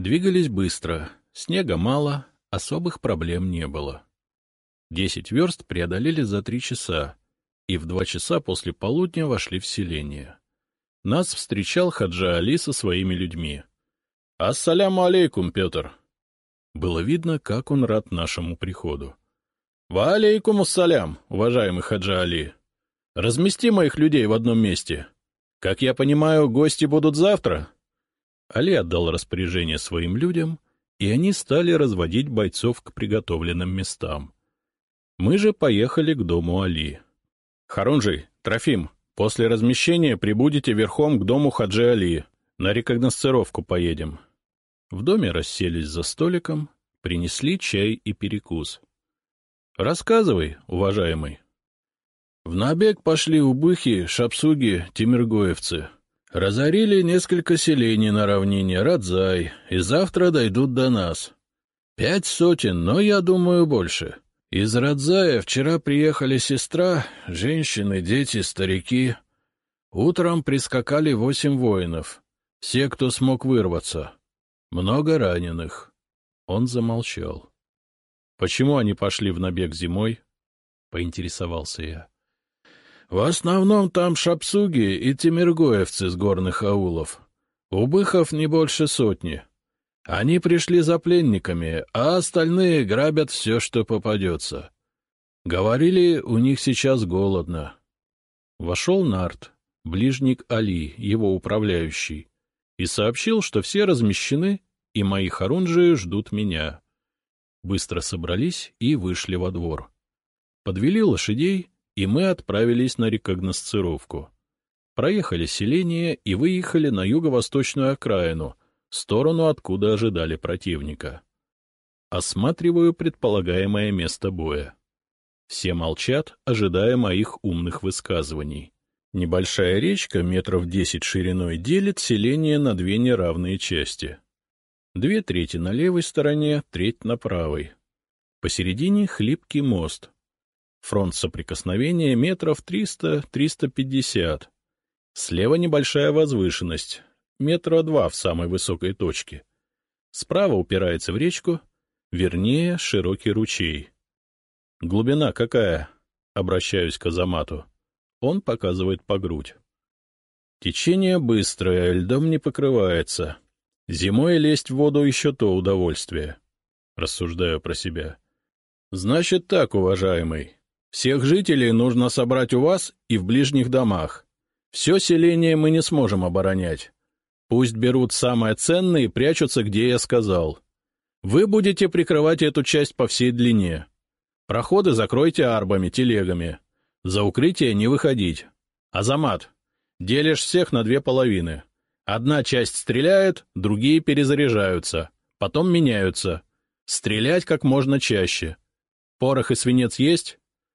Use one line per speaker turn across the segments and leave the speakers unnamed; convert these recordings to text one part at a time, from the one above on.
Двигались быстро, снега мало, особых проблем не было. 10 верст преодолели за 3 часа, и в 2 часа после полудня вошли в селение. Нас встречал Хаджа Али со своими людьми. — Ассаляму алейкум, Петр! Было видно, как он рад нашему приходу. — Ва алейкум ассалям, уважаемый Хаджа Али! Размести моих людей в одном месте. Как я понимаю, гости будут завтра? Али отдал распоряжение своим людям, и они стали разводить бойцов к приготовленным местам. Мы же поехали к дому Али. — Харунжий, Трофим, после размещения прибудете верхом к дому Хаджи Али. На рекогносцировку поедем. В доме расселись за столиком, принесли чай и перекус. — Рассказывай, уважаемый. В набег пошли убыхи, шапсуги, тимиргоевцы. Разорили несколько селений на равнине Радзай, и завтра дойдут до нас. 5 сотен, но, я думаю, больше. Из Радзая вчера приехали сестра, женщины, дети, старики. Утром прискакали 8 воинов. Все, кто смог вырваться. Много раненых. Он замолчал. — Почему они пошли в набег зимой? — поинтересовался я. В основном там шапсуги и тимиргоевцы с горных аулов. Убыхов не больше 100. Они пришли за пленниками, а остальные грабят все, что попадется. Говорили, у них сейчас голодно. Вошел Нарт, ближник Али, его управляющий, и сообщил, что все размещены, и мои хорунжии ждут меня. Быстро собрались и вышли во двор. Подвели лошадей, и мы отправились на рекогносцировку. Проехали селение и выехали на юго-восточную окраину, сторону, откуда ожидали противника. Осматриваю предполагаемое место боя. Все молчат, ожидая моих умных высказываний. Небольшая речка, метров 10 шириной, делит селение на 2 неравные части. 2/3 на левой стороне, треть на правой. Посередине хлипкий мост. Фронт соприкосновения метров 300-350. Слева небольшая возвышенность, 2 метра в самой высокой точке. Справа упирается в речку, вернее, широкий ручей. — Глубина какая? — обращаюсь к Азамату. Он показывает по грудь. — Течение быстрое, льдом не покрывается. Зимой лезть в воду еще то удовольствие. Рассуждаю про себя. — Значит так, уважаемый. Всех жителей нужно собрать у вас и в ближних домах. Все селение мы не сможем оборонять. Пусть берут самое ценное и прячутся, где я сказал. Вы будете прикрывать эту часть по всей длине. Проходы закройте арбами, телегами. За укрытие не выходить. Азамат, делишь всех на 2 половины. Одна часть стреляет, другие перезаряжаются. Потом меняются. Стрелять как можно чаще. Порох и свинец есть?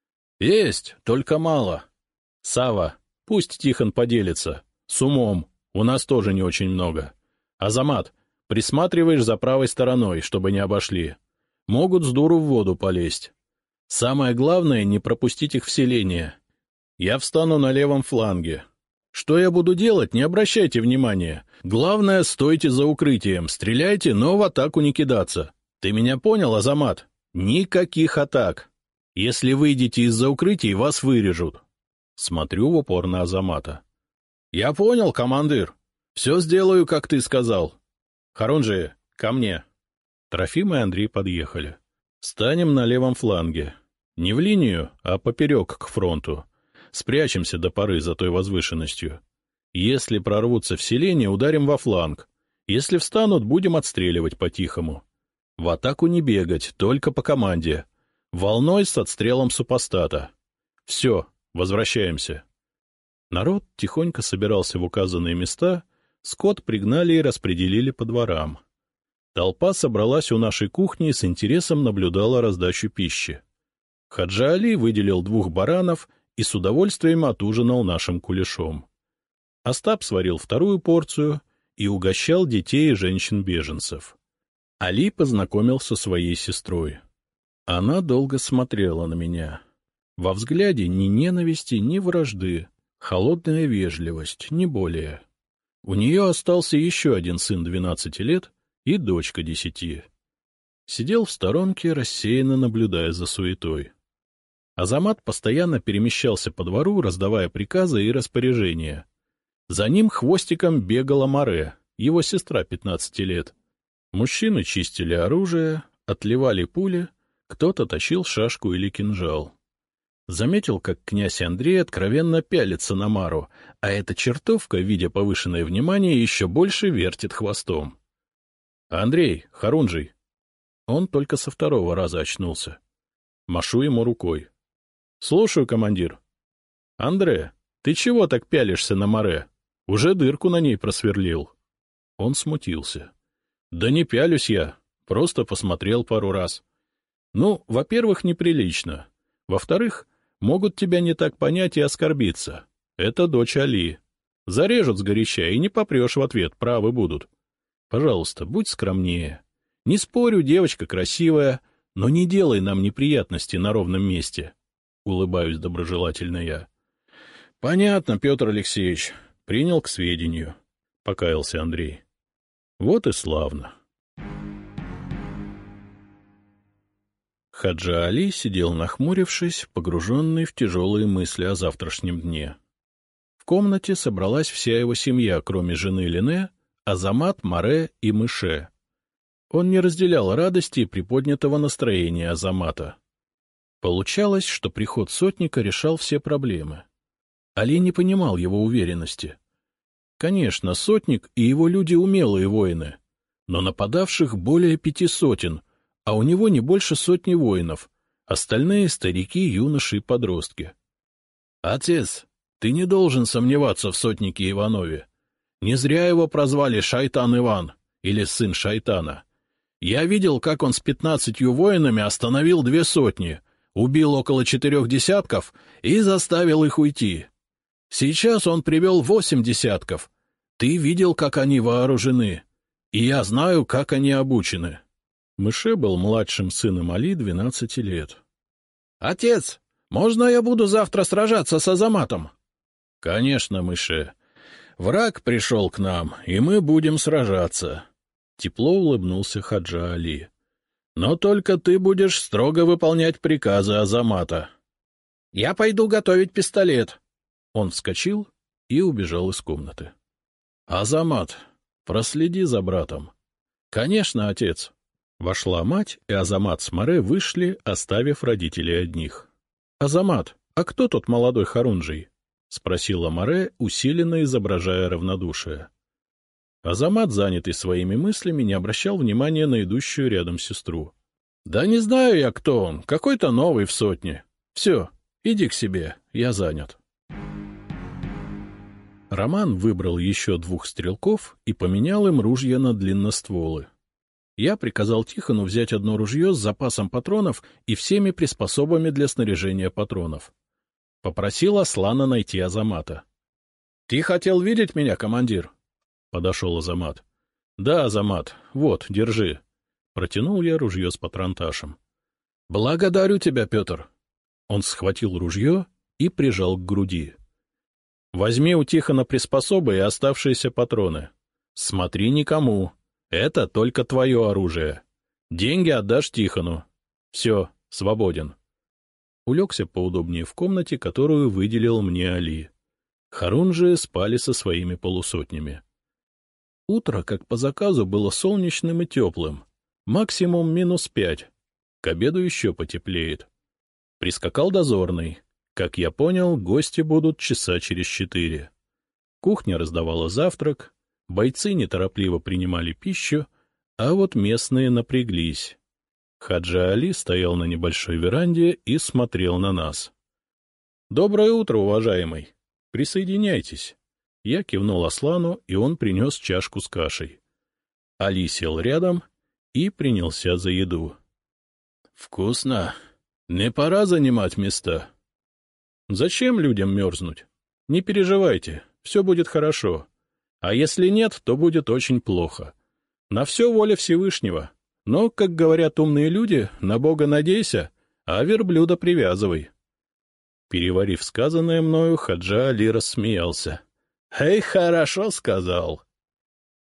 Есть, только мало. Сава, пусть Тихон поделится. С умом, у нас тоже не очень много. Азамат, присматриваешь за правой стороной, чтобы не обошли. Могут с дуру в воду полезть. Самое главное — не пропустить их в селение. Я встану на левом фланге. Что я буду делать, не обращайте внимания. Главное, стойте за укрытием, стреляйте, но в атаку не кидаться. Ты меня понял, Азамат? Никаких атак. Если выйдете из-за укрытий, вас вырежут. Смотрю в упор на Азамата. — Я понял, командир. Все сделаю, как ты сказал. Харунжи, ко мне. Трофим и Андрей подъехали. Станем на левом фланге. Не в линию, а поперек к фронту. Спрячемся до поры за той возвышенностью. Если прорвутся в селение, ударим во фланг. Если встанут, будем отстреливать по-тихому. В атаку не бегать, только по команде. Волной с отстрелом супостата. Все, возвращаемся. Народ тихонько собирался в указанные места, скот пригнали и распределили по дворам. Толпа собралась у нашей кухни и с интересом наблюдала раздачу пищи. Хаджа Али выделил 2 баранов и с удовольствием отужинал нашим кулешом. Остап сварил 2-ю порцию и угощал детей и женщин-беженцев. Али познакомился со своей сестрой. Она долго смотрела на меня. Во взгляде ни ненависти, ни вражды, холодная вежливость, не более. У нее остался еще один сын 12 лет, и дочка 10. Сидел в сторонке, рассеянно наблюдая за суетой. Азамат постоянно перемещался по двору, раздавая приказы и распоряжения. За ним хвостиком бегала Море, его сестра 15 лет. Мужчины чистили оружие, отливали пули, кто-то тащил шашку или кинжал. Заметил, как князь Андрей откровенно пялится на Мару, а эта чертовка, видя повышенное внимание, еще больше вертит хвостом. — Андрей, Харунжий. Он только со второго раза очнулся. Машу ему рукой. — Слушаю, командир. — Андре, ты чего так пялишься на Море? Уже дырку на ней просверлил. Он смутился. — Да не пялюсь я, просто посмотрел пару раз. Ну, во-первых, неприлично. Во-вторых, могут тебя не так понять и оскорбиться. Это дочь Али. Зарежут сгоряча, и не попрешь в ответ, правы будут. Пожалуйста, будь скромнее. Не спорю, девочка красивая, но не делай нам неприятности на ровном месте. Улыбаюсь доброжелательно я. — Понятно, Петр Алексеевич. Принял к сведению. — покаялся Андрей. — Вот и славно. Хаджа Али сидел нахмурившись, погруженный в тяжелые мысли о завтрашнем дне. В комнате собралась вся его семья, кроме жены Лене, Азамат, Море и Мыше. Он не разделял радости и приподнятого настроения Азамата. Получалось, что приход сотника решал все проблемы. Али не понимал его уверенности. Конечно, сотник и его люди умелые воины, но нападавших более 5 сотен, а у него не больше 100 воинов, остальные — старики, юноши и подростки. — Отец, ты не должен сомневаться в сотнике Иванове. Не зря его прозвали Шайтан Иван, или сын Шайтана. Я видел, как он с 15 воинами остановил 2 сотни, убил около 4 десятков и заставил их уйти. Сейчас он привел 8 десятков. Ты видел, как они вооружены, и я знаю, как они обучены. Мыше был младшим сыном Али 12 лет. — Отец, можно я буду завтра сражаться с Азаматом? — Конечно, Мыше. Враг пришел к нам, и мы будем сражаться. Тепло улыбнулся Хаджа Али. — Но только ты будешь строго выполнять приказы Азамата. — Я пойду готовить пистолет. Он вскочил и убежал из комнаты. — Азамат, проследи за братом. — Конечно, отец. Вошла мать, и Азамат с Море вышли, оставив родителей одних. — Азамат, а кто тот молодой Харунжий? — спросила Море, усиленно изображая равнодушие. Азамат, занятый своими мыслями, не обращал внимания на идущую рядом сестру. — Да не знаю я, кто он, какой-то новый в сотне. Все, иди к себе, я занят. Роман выбрал еще 2 стрелков и поменял им ружья на длинностволы. Я приказал Тихону взять одно ружье с запасом патронов и всеми приспособами для снаряжения патронов. Попросил Аслана найти Азамата. — Ты хотел видеть меня, командир? — подошел Азамат. — Да, Азамат, вот, держи. Протянул я ружье с патронташем. — Благодарю тебя, Петр. Он схватил ружье и прижал к груди. — Возьми у Тихона приспособы и оставшиеся патроны. Смотри никому. Это только твое оружие. Деньги отдашь Тихону. Все, свободен. Улегся поудобнее в комнате, которую выделил мне Али. Харунжи спали со своими полусотнями. Утро, как по заказу, было солнечным и теплым. Максимум -5. К обеду еще потеплеет. Прискакал дозорный. Как я понял, гости будут часа через 4. Кухня раздавала завтрак. Бойцы неторопливо принимали пищу, а вот местные напряглись. Хаджа Али стоял на небольшой веранде и смотрел на нас. — Доброе утро, уважаемый. Присоединяйтесь. Я кивнул Аслану, и он принес чашку с кашей. Али сел рядом и принялся за еду. — Вкусно. Не пора занимать места? — Зачем людям мерзнуть? Не переживайте, все будет хорошо. А если нет, то будет очень плохо. На все воля Всевышнего. Но, как говорят умные люди, на Бога надейся, а верблюда привязывай. Переварив сказанное мною, Хаджа Али рассмеялся. — Эй, хорошо сказал.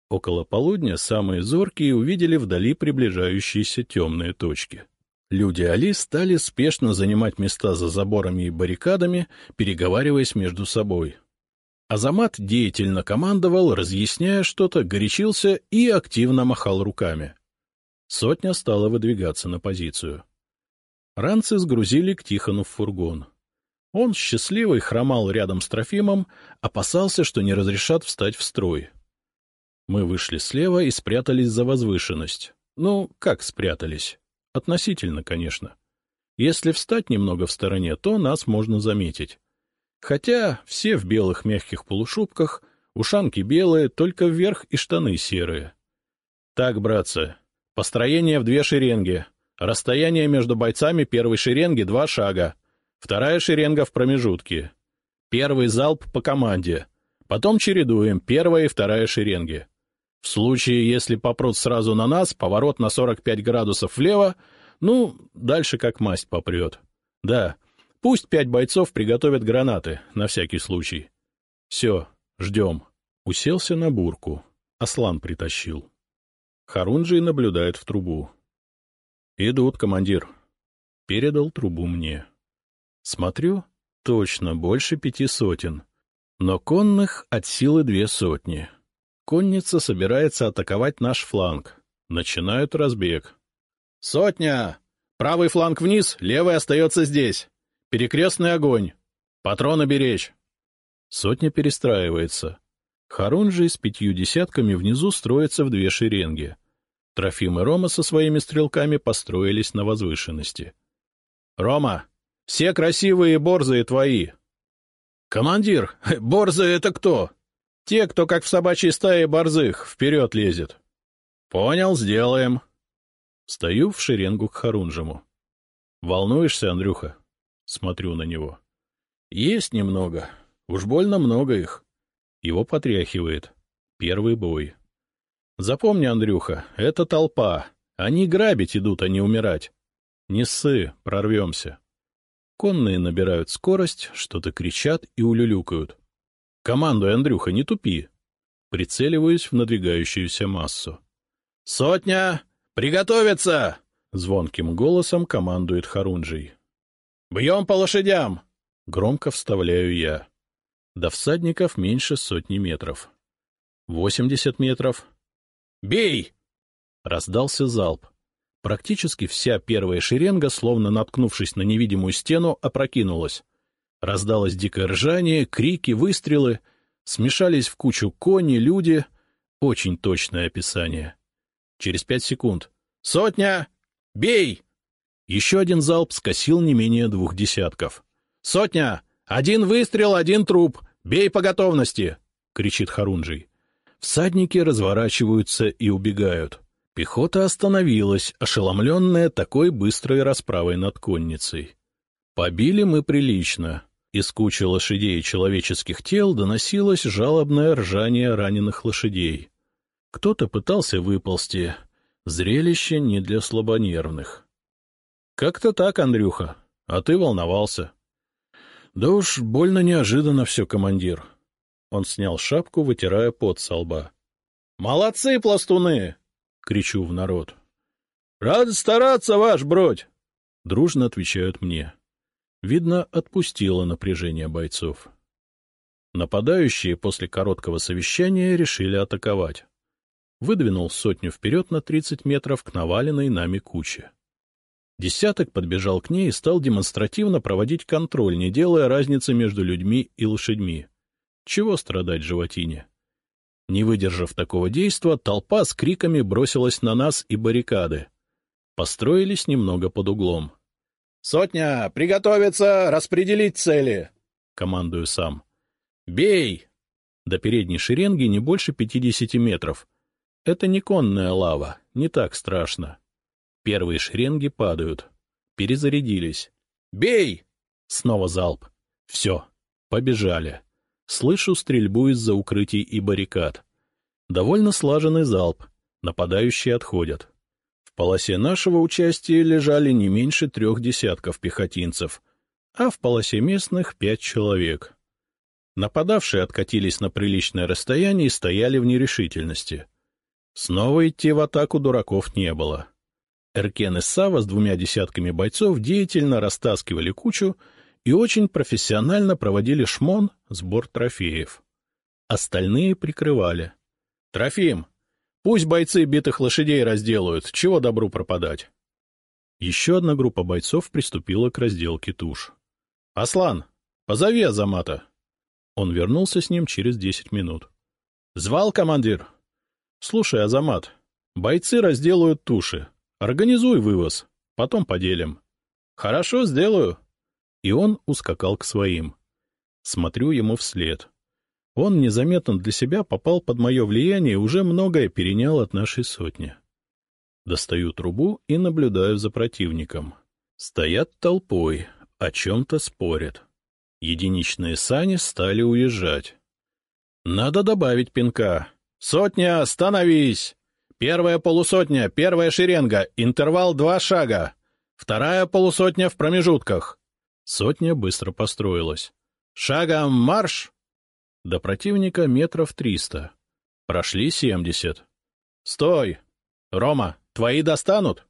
Около полудня самые зоркие увидели вдали приближающиеся темные точки. Люди Али стали спешно занимать места за заборами и баррикадами, переговариваясь между собой. Азамат деятельно командовал, разъясняя что-то, горячился и активно махал руками. Сотня стала выдвигаться на позицию. Ранцы сгрузили к Тихону в фургон. Он, счастливый, хромал рядом с Трофимом, опасался, что не разрешат встать в строй. Мы вышли слева и спрятались за возвышенность. Ну, как спрятались? Относительно, конечно. Если встать немного в стороне, то нас можно заметить. Хотя все в белых мягких полушубках, ушанки белые, только вверх и штаны серые. Так, братцы, построение в 2 шеренги. Расстояние между бойцами первой шеренги 2 шага. Вторая шеренга в промежутке. Первый залп по команде. Потом чередуем первая и вторая шеренги. В случае, если попрут сразу на нас, поворот на 45 градусов влево, ну, дальше как масть попрет. Да, пусть 5 бойцов приготовят гранаты, на всякий случай. Все, ждем. Уселся на бурку. Аслан притащил. Харунжий наблюдает в трубу. «Идут, командир». Передал трубу мне. Смотрю, точно, больше 500. Но конных от силы 200. Конница собирается атаковать наш фланг. Начинают разбег. «Сотня! Правый фланг вниз, левый остается здесь. Перекрестный огонь. Патроны беречь». Сотня перестраивается. Харунжий с 5 десятками внизу строится в 2 шеренги. Трофим и Рома со своими стрелками построились на возвышенности. — Рома, все красивые борзые твои. — Командир, борзые — это кто? — Те, кто, как в собачьей стае борзых, вперед лезет. — Понял, сделаем. Стою в шеренгу к Харунжему. — Волнуешься, Андрюха? Смотрю на него. — Есть немного. Уж больно много их. Его потряхивает. Первый бой. Запомни, Андрюха, это толпа. Они грабить идут, а не умирать. Не ссы, прорвемся. Конные набирают скорость, что-то кричат и улюлюкают. Командуй, Андрюха, не тупи. Прицеливаюсь в надвигающуюся массу. — Сотня! Приготовиться! — звонким голосом командует Харунжий. — Бьем по лошадям! — громко вставляю я. До всадников меньше 100 метров. 80 метров. «Бей!» Раздался залп. Практически вся первая шеренга, словно наткнувшись на невидимую стену, опрокинулась. Раздалось дикое ржание, крики, выстрелы. Смешались в кучу кони, люди. Очень точное описание. Через 5 секунд. «Сотня! Бей!» Еще один залп скосил не менее 2 десятков. «Сотня! 1 выстрел, 1 труп! Бей по готовности!» — кричит Харунжий. Всадники разворачиваются и убегают. Пехота остановилась, ошеломленная такой быстрой расправой над конницей. Побили мы прилично. Из кучи лошадей и человеческих тел доносилось жалобное ржание раненых лошадей. Кто-то пытался выползти. Зрелище не для слабонервных. — Как-то так, Андрюха. А ты волновался. — Да уж, больно неожиданно все, командир. Он снял шапку, вытирая пот со лба. — Молодцы, пластуны! — кричу в народ. — Рад стараться, ваш бродь! — дружно отвечают мне. Видно, отпустило напряжение бойцов. Нападающие после короткого совещания решили атаковать. Выдвинул сотню вперед на 30 метров к наваленной нами куче. Десяток подбежал к ней и стал демонстративно проводить контроль, не делая разницы между людьми и лошадьми. Чего страдать животине? Не выдержав такого действа, толпа с криками бросилась на нас и баррикады. Построились немного под углом. — Сотня, приготовиться, распределить цели! — командую сам. — Бей! До передней шеренги не больше 50 метров. Это не конная лава, не так страшно. Первые шеренги падают. Перезарядились. — Бей! Снова залп. Все, побежали. Слышу стрельбу из-за укрытий и баррикад. Довольно слаженный залп. Нападающие отходят. В полосе нашего участия лежали не меньше 3 десятков пехотинцев, а в полосе местных 5 человек. Нападавшие откатились на приличное расстояние и стояли в нерешительности. Снова идти в атаку дураков не было. Эркен и Сава с 2 десятками бойцов деятельно растаскивали кучу и очень профессионально проводили шмон, сбор трофеев. Остальные прикрывали. — Трофим, пусть бойцы битых лошадей разделают, чего добру пропадать. Еще одна группа бойцов приступила к разделке туш. — Аслан, позови Азамата. Он вернулся с ним через 10 минут. — Звал командир? — Слушай, Азамат, бойцы разделают туши. Организуй вывоз, потом поделим. — Хорошо, сделаю. И он ускакал к своим. Смотрю ему вслед. Он незаметно для себя попал под мое влияние и уже многое перенял от нашей сотни. Достаю трубу и наблюдаю за противником. Стоят толпой, о чем-то спорят. Единичные сани стали уезжать. Надо добавить пинка. «Сотня, становись! Первая полусотня, первая шеренга, интервал 2 шага. Вторая полусотня в промежутках». Сотня быстро построилась. «Шагом марш!» До противника метров 300. Прошли 70. «Стой! Рома, твои достанут?»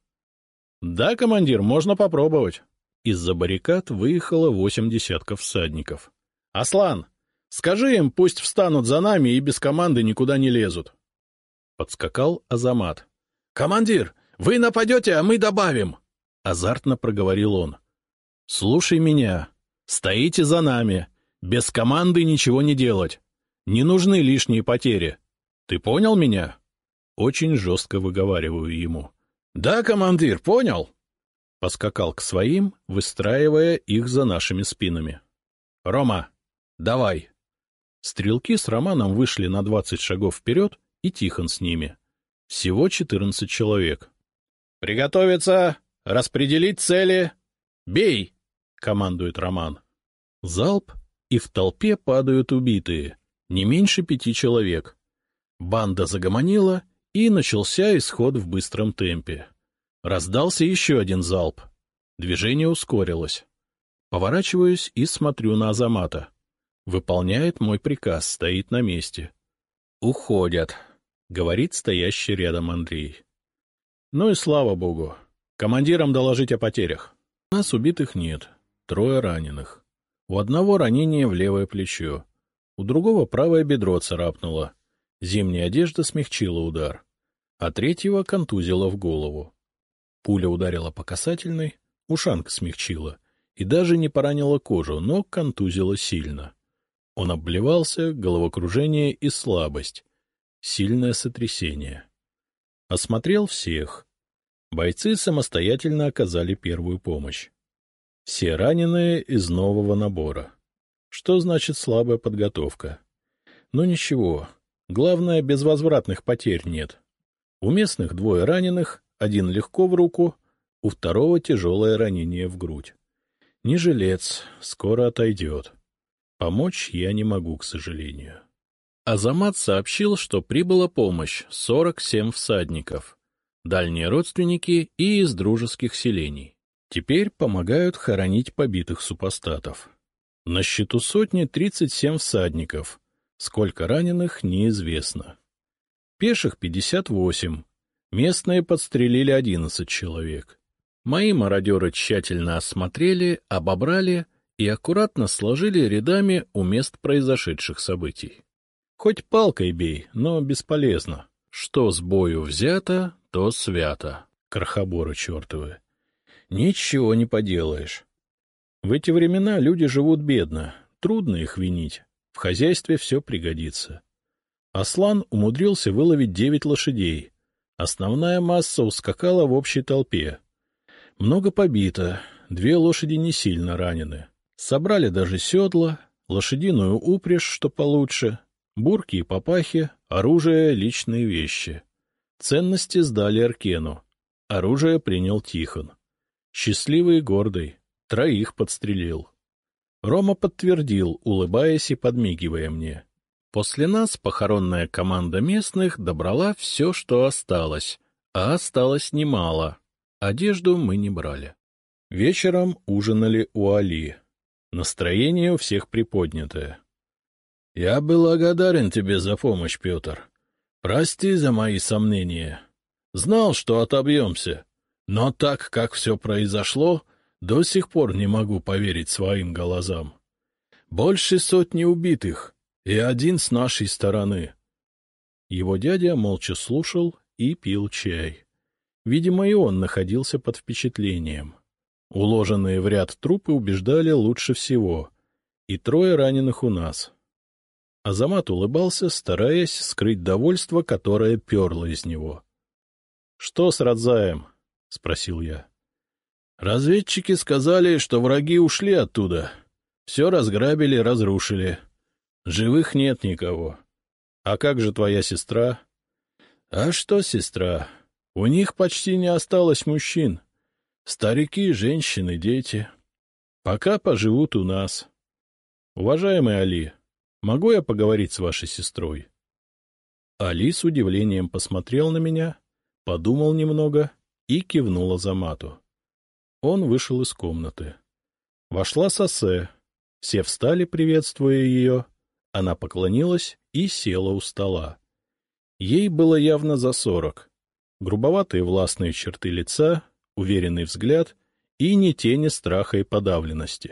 «Да, командир, можно попробовать». Из-за баррикад выехало 8 десятков всадников. «Аслан, скажи им, пусть встанут за нами и без команды никуда не лезут». Подскакал Азамат. «Командир, вы нападете, а мы добавим!» Азартно проговорил он. «Слушай меня. Стоите за нами. Без команды ничего не делать. Не нужны лишние потери. Ты понял меня?» Очень жестко выговариваю ему. «Да, командир, понял!» Поскакал к своим, выстраивая их за нашими спинами. «Рома, давай!» Стрелки с Романом вышли на 20 шагов вперед, и Тихон с ними. Всего 14 человек. «Приготовиться! Распределить цели! Бей!» — командует Роман. Залп, и в толпе падают убитые, не меньше 5 человек. Банда загомонила, и начался исход в быстром темпе. Раздался еще один залп. Движение ускорилось. Поворачиваюсь и смотрю на Азамата. Выполняет мой приказ, стоит на месте. «Уходят», — говорит стоящий рядом Андрей. «Ну и слава богу. Командирам доложить о потерях. У нас убитых нет, 3 раненых. У одного ранение в левое плечо, у другого правое бедро царапнуло. Зимняя одежда смягчила удар, а третьего контузило в голову. Пуля ударила по касательной, ушанка смягчила и даже не поранила кожу, но контузила сильно. Он обливался, головокружение и слабость, сильное сотрясение. Осмотрел всех. Бойцы самостоятельно оказали первую помощь. Все раненые из нового набора. Что значит слабая подготовка? Ну ничего, главное, безвозвратных потерь нет. У местных 2 раненых, 1 легко в руку, у второго тяжелое ранение в грудь. Не жилец, скоро отойдет. Помочь я не могу, к сожалению. Азамат сообщил, что прибыла помощь, 47 всадников, дальние родственники и из дружеских селений. Теперь помогают хоронить побитых супостатов. На счету сотни 37 всадников, сколько раненых неизвестно. Пеших 58, местные подстрелили 11 человек. Мои мародеры тщательно осмотрели, обобрали и аккуратно сложили рядами у мест произошедших событий. Хоть палкой бей, но бесполезно. Что с бою взято, то свято. Крохоборы чертовы. Ничего не поделаешь. В эти времена люди живут бедно, трудно их винить. В хозяйстве все пригодится. Аслан умудрился выловить 9 лошадей. Основная масса ускакала в общей толпе. Много побито, 2 лошади не сильно ранены. Собрали даже седла, лошадиную упряжь, что получше, бурки и папахи, оружие, личные вещи. Ценности сдали Эркену. Оружие принял Тихон. Счастливый и гордый, 3 подстрелил. Рома подтвердил, улыбаясь и подмигивая мне. После нас похоронная команда местных добрала все, что осталось, а осталось немало. Одежду мы не брали. Вечером ужинали у Али. Настроение у всех приподнятое. — Я благодарен тебе за помощь, Петр. — Прости за мои сомнения. Знал, что отобьемся, но так, как все произошло, до сих пор не могу поверить своим глазам. Больше сотни убитых, и один с нашей стороны. Его дядя молча слушал и пил чай. Видимо, и он находился под впечатлением. Уложенные в ряд трупы убеждали лучше всего. И 3 раненых у нас. Азамат улыбался, стараясь скрыть довольство, которое перло из него. — Что с Радзаем? — спросил я. — Разведчики сказали, что враги ушли оттуда. Все разграбили, разрушили. Живых нет никого. А как же твоя сестра? — А что сестра? У них почти не осталось мужчин. Старики, женщины, дети. Пока поживут у нас. Уважаемый Али, могу я поговорить с вашей сестрой? Али с удивлением посмотрел на меня, подумал немного и кивнул Азамату. Он вышел из комнаты. Вошла Сосе. Все встали, приветствуя ее. Она поклонилась и села у стола. Ей было явно за 40. Грубоватые властные черты лица, уверенный взгляд и ни тени страха и подавленности.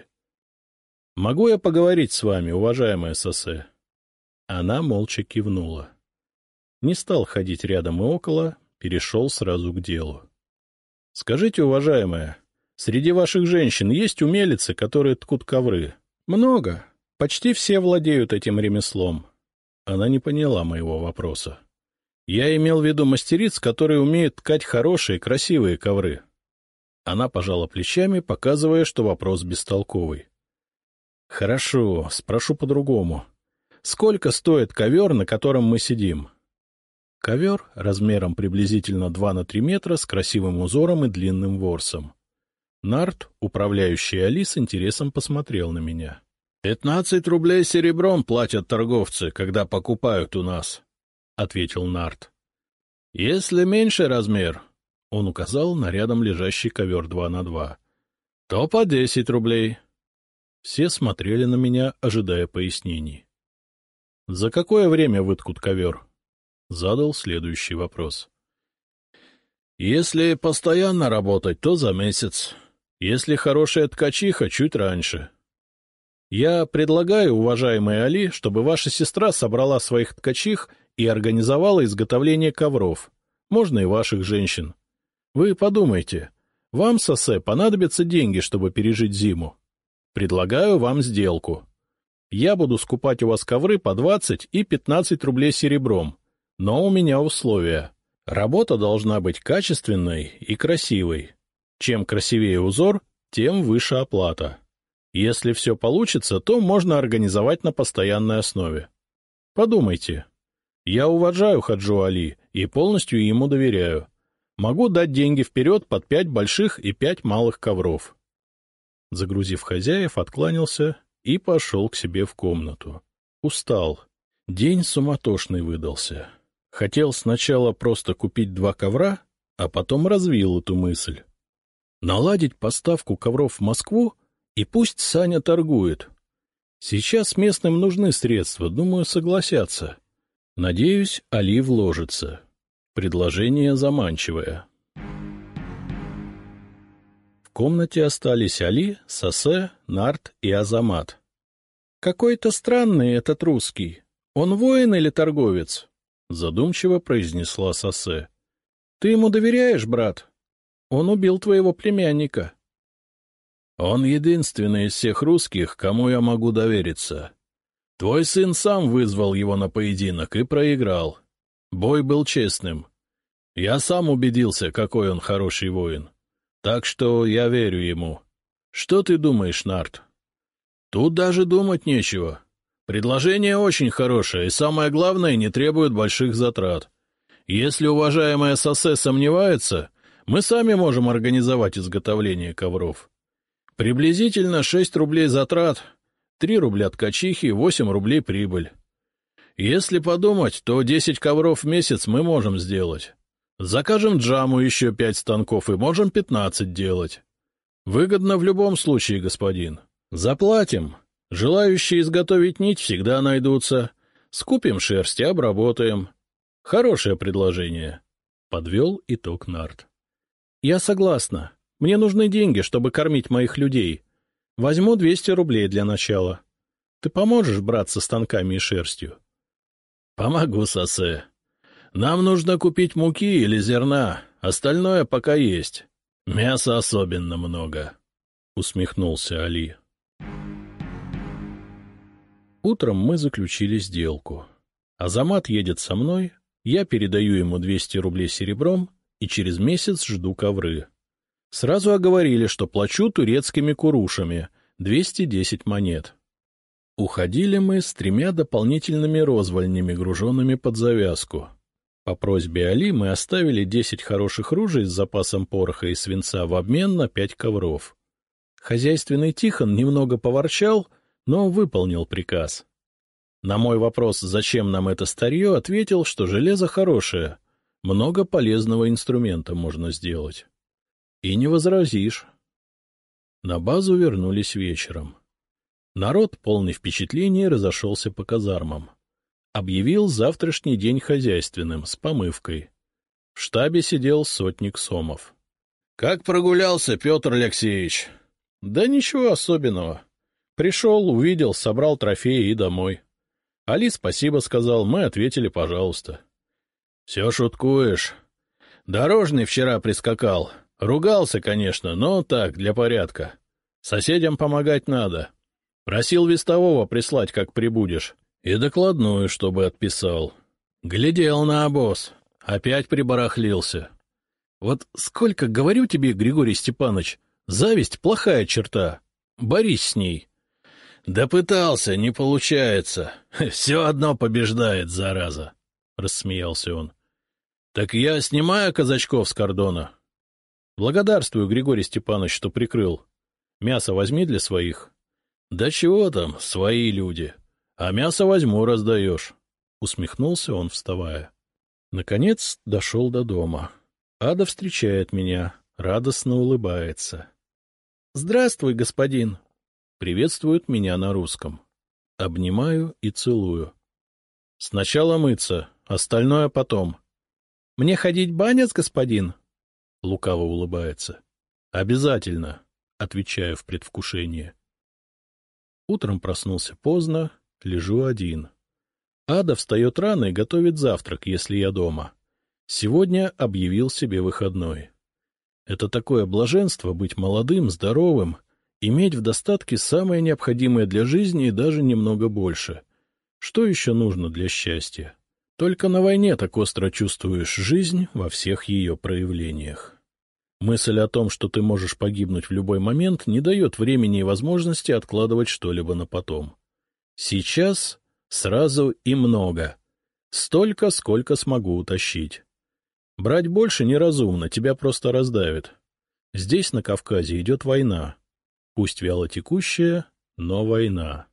— Могу я поговорить с вами, уважаемая Сосе? Она молча кивнула. Не стал ходить рядом и около, перешел сразу к делу. — Скажите, уважаемая, среди ваших женщин есть умелицы, которые ткут ковры? — Много. Почти все владеют этим ремеслом. Она не поняла моего вопроса. Я имел в виду мастериц, которые умеют ткать хорошие, красивые ковры. Она пожала плечами, показывая, что вопрос бестолковый. — Хорошо, спрошу по-другому. Сколько стоит ковер, на котором мы сидим? Ковер размером приблизительно 2 на 3 метра с красивым узором и длинным ворсом. Нарт, управляющий Али, с интересом посмотрел на меня. — 15 рублей серебром платят торговцы, когда покупают у нас, — ответил Нарт. — Если меньше размер, — он указал на рядом лежащий ковер 2 на 2, — то по 10 рублей. Все смотрели на меня, ожидая пояснений. — За какое время выткут ковер? — задал следующий вопрос. — Если постоянно работать, то за месяц. Если хорошая ткачиха, чуть раньше. Я предлагаю, уважаемый Али, чтобы ваша сестра собрала своих ткачих и организовала изготовление ковров. Можно и ваших женщин. Вы подумайте, вам, Сосе, понадобятся деньги, чтобы пережить зиму. Предлагаю вам сделку. Я буду скупать у вас ковры по 20 и 15 рублей серебром, но у меня условия. Работа должна быть качественной и красивой. Чем красивее узор, тем выше оплата. Если все получится, то можно организовать на постоянной основе. Подумайте. Я уважаю Хаджу Али и полностью ему доверяю. Могу дать деньги вперед под 5 больших и 5 малых ковров. Загрузив хозяев, откланялся и пошел к себе в комнату. Устал. День суматошный выдался. Хотел сначала просто купить 2 ковра, а потом развил эту мысль. Наладить поставку ковров в Москву, и пусть Саня торгует. Сейчас местным нужны средства, думаю, согласятся. Надеюсь, Али вложится. Предложение заманчивое. В комнате остались Али, Сосе, Нарт и Азамат. — Какой-то странный этот русский. Он воин или торговец? — задумчиво произнесла Сосе. — Ты ему доверяешь, брат? Он убил твоего племянника. — Он единственный из всех русских, кому я могу довериться. Твой сын сам вызвал его на поединок и проиграл. Бой был честным. Я сам убедился, какой он хороший воин. Так что я верю ему. Что ты думаешь, Нарт? Тут даже думать нечего. Предложение очень хорошее, и самое главное, не требует больших затрат. Если уважаемая Сосе сомневается, мы сами можем организовать изготовление ковров. Приблизительно 6 рублей затрат, 3 рубля ткачихи, 8 рублей прибыль. Если подумать, то 10 ковров в месяц мы можем сделать. Закажем Джаму еще 5 станков и можем 15 делать. Выгодно в любом случае, господин. Заплатим. Желающие изготовить нить всегда найдутся. Скупим шерсть и обработаем. Хорошее предложение, — подвел итог Нарт. — Я согласна. Мне нужны деньги, чтобы кормить моих людей. Возьму 200 рублей для начала. Ты поможешь браться станками и шерстью? — Помогу, Сосе. Нам нужно купить муки или зерна, остальное пока есть. Мяса особенно много, — усмехнулся Али. Утром мы заключили сделку. Азамат едет со мной, я передаю ему 200 рублей серебром и через месяц жду ковры. Сразу оговорили, что плачу турецкими курушами, 210 монет. Уходили мы с 3 дополнительными розвальнями, груженными под завязку. По просьбе Али мы оставили 10 хороших ружей с запасом пороха и свинца в обмен на 5 ковров. Хозяйственный Тихон немного поворчал, но выполнил приказ. На мой вопрос, зачем нам это старье, ответил, что железо хорошее, много полезного инструмента можно сделать. И не возразишь. На базу вернулись вечером. Народ, полный впечатлений, разошелся по казармам. Объявил завтрашний день хозяйственным, с помывкой. В штабе сидел сотник Сомов. — Как прогулялся, Петр Алексеевич? — Да ничего особенного. Пришел, увидел, собрал трофеи и домой. Али спасибо сказал, мы ответили пожалуйста. — Все шуткуешь. Дорожный вчера прискакал. Ругался, конечно, но так, для порядка. Соседям помогать надо. Просил вестового прислать, как прибудешь, и докладную, чтобы отписал. Глядел на обоз. Опять прибарахлился. Вот сколько говорю тебе, Григорий Степанович, зависть — плохая черта. Борись с ней. Да пытался, не получается. Все одно побеждает, зараза, — рассмеялся он. Так я снимаю казачков с кордона. Благодарствую, Григорий Степанович, что прикрыл. Мясо возьми для своих. Да чего там, свои люди. А мясо возьму, раздаешь. Усмехнулся он, вставая. Наконец дошел до дома. Ада встречает меня, радостно улыбается. — Здравствуй, господин. Приветствует меня на русском. Обнимаю и целую. — Сначала мыться, остальное потом. — Мне ходить банять, господин? Лукаво улыбается. — Обязательно, — отвечаю в предвкушении. Утром проснулся поздно, лежу один. Ада встает рано и готовит завтрак, если я дома. Сегодня объявил себе выходной. Это такое блаженство быть молодым, здоровым, иметь в достатке самое необходимое для жизни и даже немного больше. Что еще нужно для счастья? Только на войне так остро чувствуешь жизнь во всех ее проявлениях. Мысль о том, что ты можешь погибнуть в любой момент, не дает времени и возможности откладывать что-либо на потом. Сейчас, сразу и много. Столько, сколько смогу утащить. Брать больше неразумно, тебя просто раздавит. Здесь, на Кавказе, идет война. Пусть вяло текущая, но война.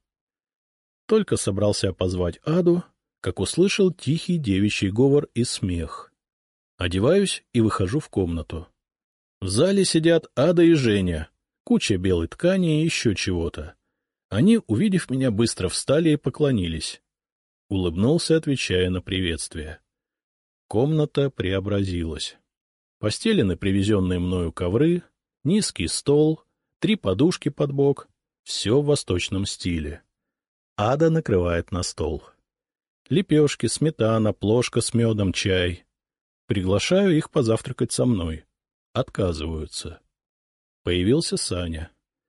Только собрался позвать Аду, как услышал тихий девичий говор и смех. Одеваюсь и выхожу в комнату. В зале сидят Ада и Женя, куча белой ткани и еще чего-то. Они, увидев меня, быстро встали и поклонились. Улыбнулся, отвечая на приветствие. Комната преобразилась. Постелены привезенные мною ковры, низкий стол, 3 подушки под бок, все в восточном стиле. Ада накрывает на стол. Лепешки, сметана, плошка с медом, чай. Приглашаю их позавтракать со мной. Отказываются. Появился Саня.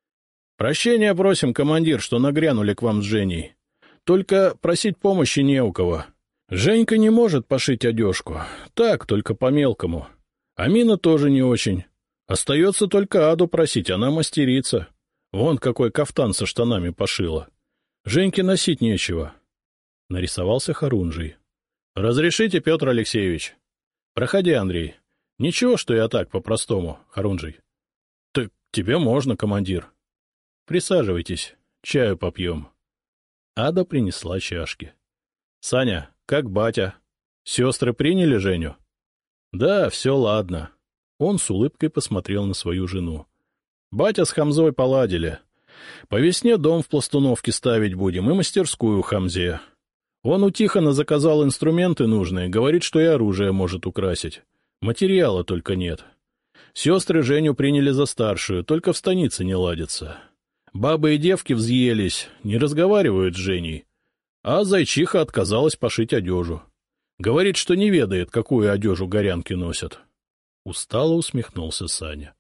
— Прощения просим, командир, что нагрянули к вам с Женей. Только просить помощи не у кого. Женька не может пошить одежку. Так, только по-мелкому. Амина тоже не очень. Остается только Аду просить, она мастерица. Вон какой кафтан со штанами пошила. Женьке носить нечего. Нарисовался Харунжий. — Разрешите, Петр Алексеевич? — Проходи, Андрей. — Ничего, что я так, по-простому, Харунжий. — Так тебе можно, командир. — Присаживайтесь, чаю попьем. Ада принесла чашки. — Саня, как батя? Сестры приняли Женю? — Да, все ладно. Он с улыбкой посмотрел на свою жену. — Батя с Хамзой поладили. По весне дом в Пластуновке ставить будем и мастерскую в Хамзе. Он у Тихона заказал инструменты нужные, говорит, что и оружие может украсить. Материала только нет. Сестры Женю приняли за старшую, только в станице не ладится. Бабы и девки взъелись, не разговаривают с Женей. А зайчиха отказалась пошить одежу. Говорит, что не ведает, какую одежу горянки носят. Устало усмехнулся Саня.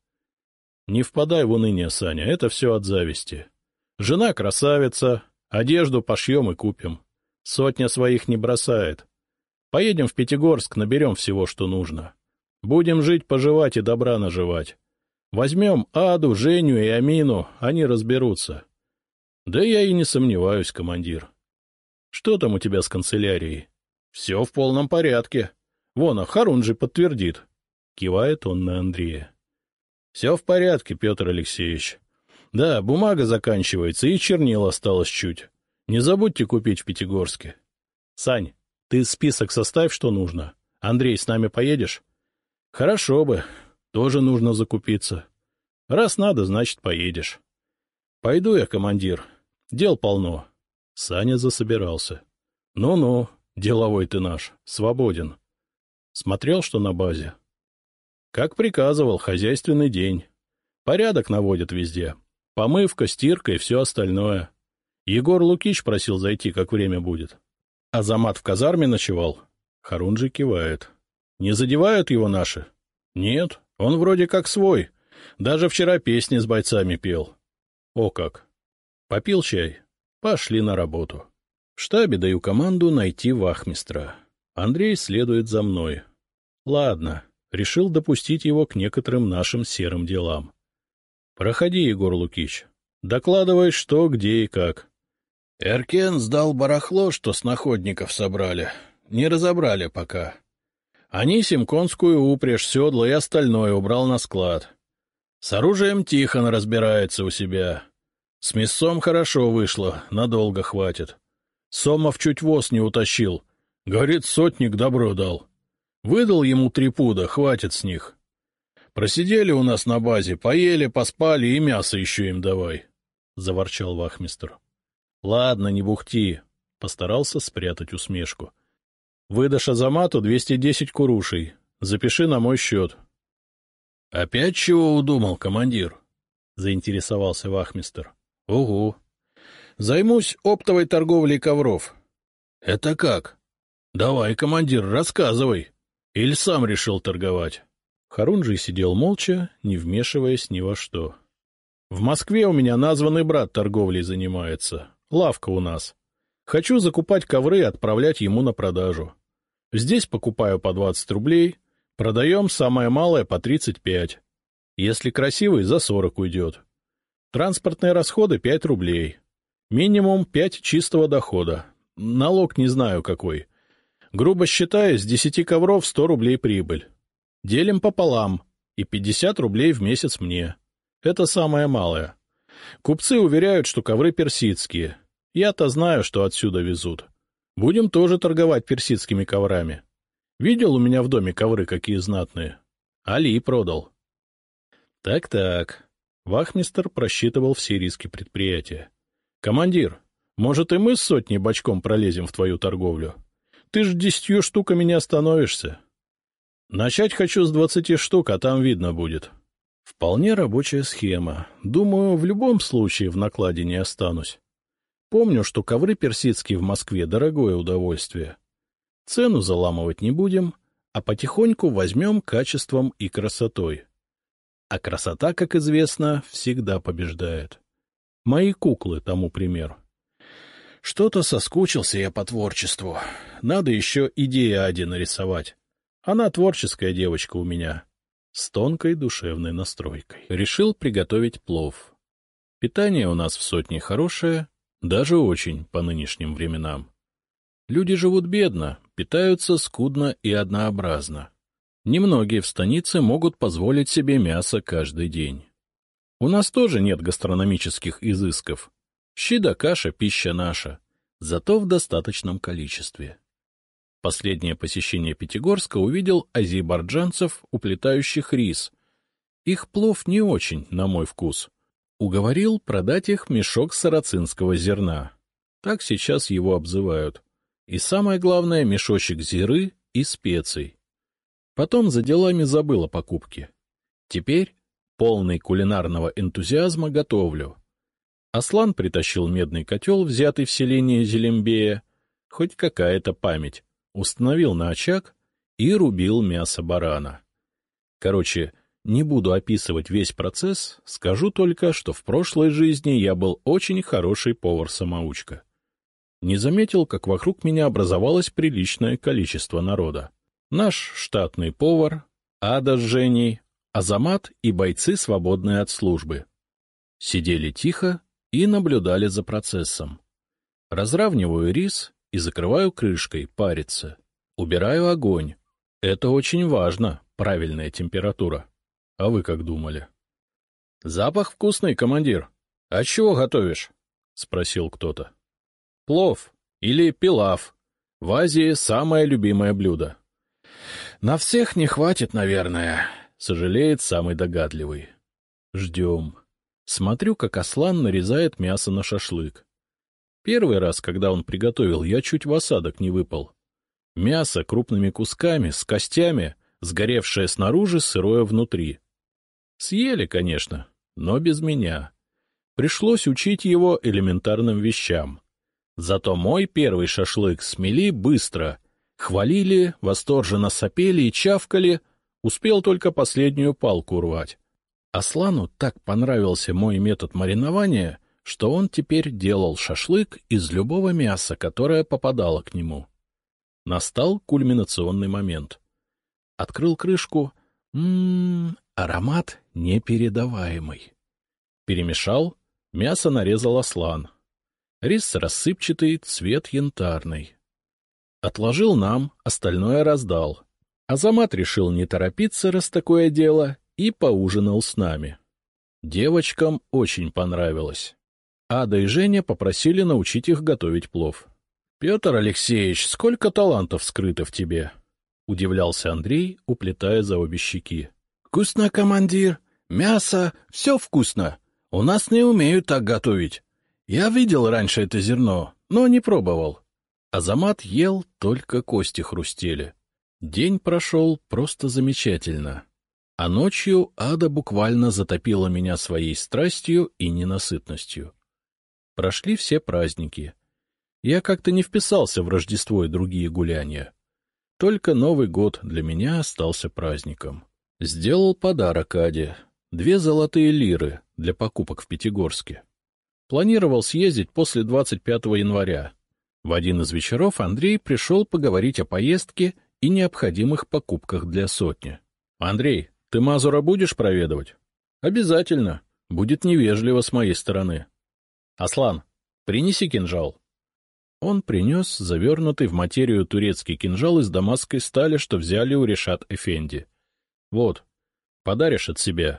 Не впадай в уныние, Саня, это все от зависти. Жена красавица, одежду пошьем и купим. Сотня своих не бросает. Поедем в Пятигорск, наберем всего, что нужно. Будем жить-поживать и добра наживать. Возьмем Аду, Женю и Амину, они разберутся. Да я и не сомневаюсь, командир. Что там у тебя с канцелярией? Все в полном порядке. Вон, а Харунжий подтвердит. Кивает он на Андрея. Все в порядке, Петр Алексеевич. Да, бумага заканчивается, и чернил осталось чуть. Не забудьте купить в Пятигорске. Сань, ты список составь, что нужно. Андрей, с нами поедешь? Хорошо бы. Тоже нужно закупиться. Раз надо, значит, поедешь. Пойду я, командир. Дел полно. Саня засобирался. Ну-ну, деловой ты наш, свободен. Смотрел, что на базе? Как приказывал, хозяйственный день. Порядок наводят везде. Помывка, стирка и все остальное. Егор Лукич просил зайти, как время будет. Азамат в казарме ночевал? Харунжий кивает. Не задевают его наши? Нет, он вроде как свой. Даже вчера песни с бойцами пел. О как! Попил чай? Пошли на работу. В штабе даю команду найти вахмистра. Андрей следует за мной. Ладно, решил допустить его к некоторым нашим серым делам. Проходи, Егор Лукич. Докладывай, что, где и как. Эркен сдал барахло, что с находников собрали. Не разобрали пока. Анисим конскую упряжь, седло и остальное убрал на склад. С оружием Тихон разбирается у себя. С мясом хорошо вышло, надолго хватит. Сомов чуть воз не утащил. Говорит, сотник добро дал. Выдал ему 3 пуда, хватит с них. Просидели у нас на базе, поели, поспали и мясо еще им давай, — заворчал вахмистр. — Ладно, не бухти, — постарался спрятать усмешку. — Выдашь Азамату 210 курушей. Запиши на мой счет. — Опять чего удумал, командир? — заинтересовался вахмистр. — Угу. Займусь оптовой торговлей ковров. — Это как? Давай, командир, рассказывай. Или сам решил торговать? Харунжий сидел молча, не вмешиваясь ни во что. — В Москве у меня названный брат торговлей занимается. Лавка у нас. Хочу закупать ковры и отправлять ему на продажу. Здесь покупаю по 20 рублей, продаем самое малое по 35. Если красивый, за 40 уйдет. Транспортные расходы 5 рублей. Минимум 5 чистого дохода. Налог не знаю какой. Грубо считая, с 10 ковров 100 рублей прибыль. Делим пополам, и 50 рублей в месяц мне. Это самое малое. Купцы уверяют, что ковры персидские. Я-то знаю, что отсюда везут. Будем тоже торговать персидскими коврами. Видел у меня в доме ковры какие знатные? Али продал. Так-так. Вахмистр просчитывал все риски предприятия. Командир, может, и мы с сотней бочком пролезем в твою торговлю? Ты ж 10 штуками не остановишься. Начать хочу с 20 штук, а там видно будет. Вполне рабочая схема. Думаю, в любом случае в накладе не останусь. Помню, что ковры персидские в Москве — дорогое удовольствие. Цену заламывать не будем, а потихоньку возьмем качеством и красотой. А красота, как известно, всегда побеждает. Мои куклы тому пример. Что-то соскучился я по творчеству. Надо еще идеи Ади нарисовать. Она творческая девочка у меня, с тонкой душевной настройкой. Решил приготовить плов. Питание у нас в сотне хорошее, даже очень по нынешним временам. Люди живут бедно, питаются скудно и однообразно. Немногие в станице могут позволить себе мясо каждый день. У нас тоже нет гастрономических изысков. Щи да каша — пища наша, зато в достаточном количестве. Последнее посещение Пятигорска увидел азербайджанцев, уплетающих рис. Их плов не очень, на мой вкус. Уговорил продать их мешок сарацинского зерна. Так сейчас его обзывают. И самое главное — мешочек зиры и специй. Потом за делами забыл о покупке. Теперь, полный кулинарного энтузиазма, готовлю. Аслан притащил медный котел, взятый в селении Зелимбея, хоть какая-то память, установил на очаг и рубил мясо барана. Короче, не буду описывать весь процесс, скажу только, что в прошлой жизни я был очень хороший повар-самоучка. Не заметил, как вокруг меня образовалось приличное количество народа. Наш штатный повар, Ада с Женей, Азамат и бойцы, свободные от службы. Сидели тихо и наблюдали за процессом. Разравниваю рис и закрываю крышкой, парится. Убираю огонь. Это очень важно, правильная температура. А вы как думали? — Запах вкусный, командир. А чего готовишь? — спросил кто-то. — Плов или пилав. В Азии самое любимое блюдо. — На всех не хватит, наверное, — сожалеет самый догадливый. Ждем. Смотрю, как Аслан нарезает мясо на шашлык. Первый раз, когда он приготовил, я чуть в осадок не выпал. Мясо крупными кусками, с костями, сгоревшее снаружи, сырое внутри. Съели, конечно, но без меня. Пришлось учить его элементарным вещам. Зато мой первый шашлык смели быстро. Хвалили, восторженно сопели и чавкали, успел только последнюю палку урвать. Аслану так понравился мой метод маринования, что он теперь делал шашлык из любого мяса, которое попадало к нему. Настал кульминационный момент. Открыл крышку. Аромат непередаваемый. Перемешал, мясо нарезал Аслан. Рис рассыпчатый, цвет янтарный. Отложил нам, остальное раздал. Азамат решил не торопиться, раз такое дело, и поужинал с нами. Девочкам очень понравилось. Ада и Женя попросили научить их готовить плов. — Петр Алексеевич, сколько талантов скрыто в тебе! — удивлялся Андрей, уплетая за обе щеки. — Вкусно, командир! Мясо, все вкусно! У нас не умеют так готовить. Я видел раньше это зерно, но не пробовал. Азамат ел, только кости хрустели. День прошел просто замечательно. А ночью Ада буквально затопила меня своей страстью и ненасытностью. Прошли все праздники. Я как-то не вписался в Рождество и другие гуляния. Только Новый год для меня остался праздником. Сделал подарок Аде — 2 золотые лиры для покупок в Пятигорске. Планировал съездить после 25 января. В один из вечеров Андрей пришел поговорить о поездке и необходимых покупках для сотни. — Андрей, ты Мазура будешь проведывать? — Обязательно. Будет невежливо с моей стороны. — Аслан, принеси кинжал. Он принес завернутый в материю турецкий кинжал из дамасской стали, что взяли у Решат-эфенди. — Вот, подаришь от себя.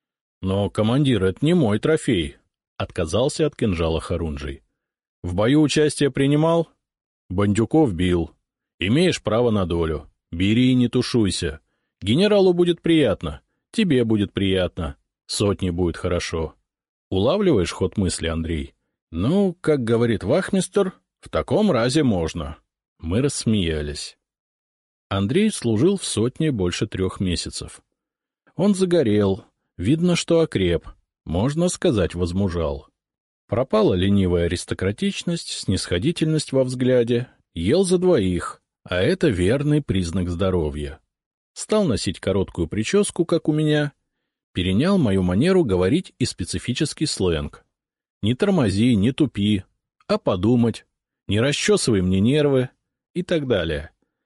— Но, командир, это не мой трофей, — отказался от кинжала Харунжий. — В бою участие принимал? Бандюков бил. Имеешь право на долю. Бери и не тушуйся. Генералу будет приятно, тебе будет приятно, сотне будет хорошо. Улавливаешь ход мысли, Андрей? Ну, как говорит вахмистр, в таком разе можно. Мы рассмеялись. Андрей служил в сотне больше 3 месяцев. Он загорел, видно, что окреп, можно сказать, возмужал. Пропала ленивая аристократичность, снисходительность во взгляде, ел за 2, а это верный признак здоровья. Стал носить короткую прическу, как у меня, перенял мою манеру говорить и специфический сленг. Не тормози, не тупи, а подумать, не расчесывай мне нервы и так далее.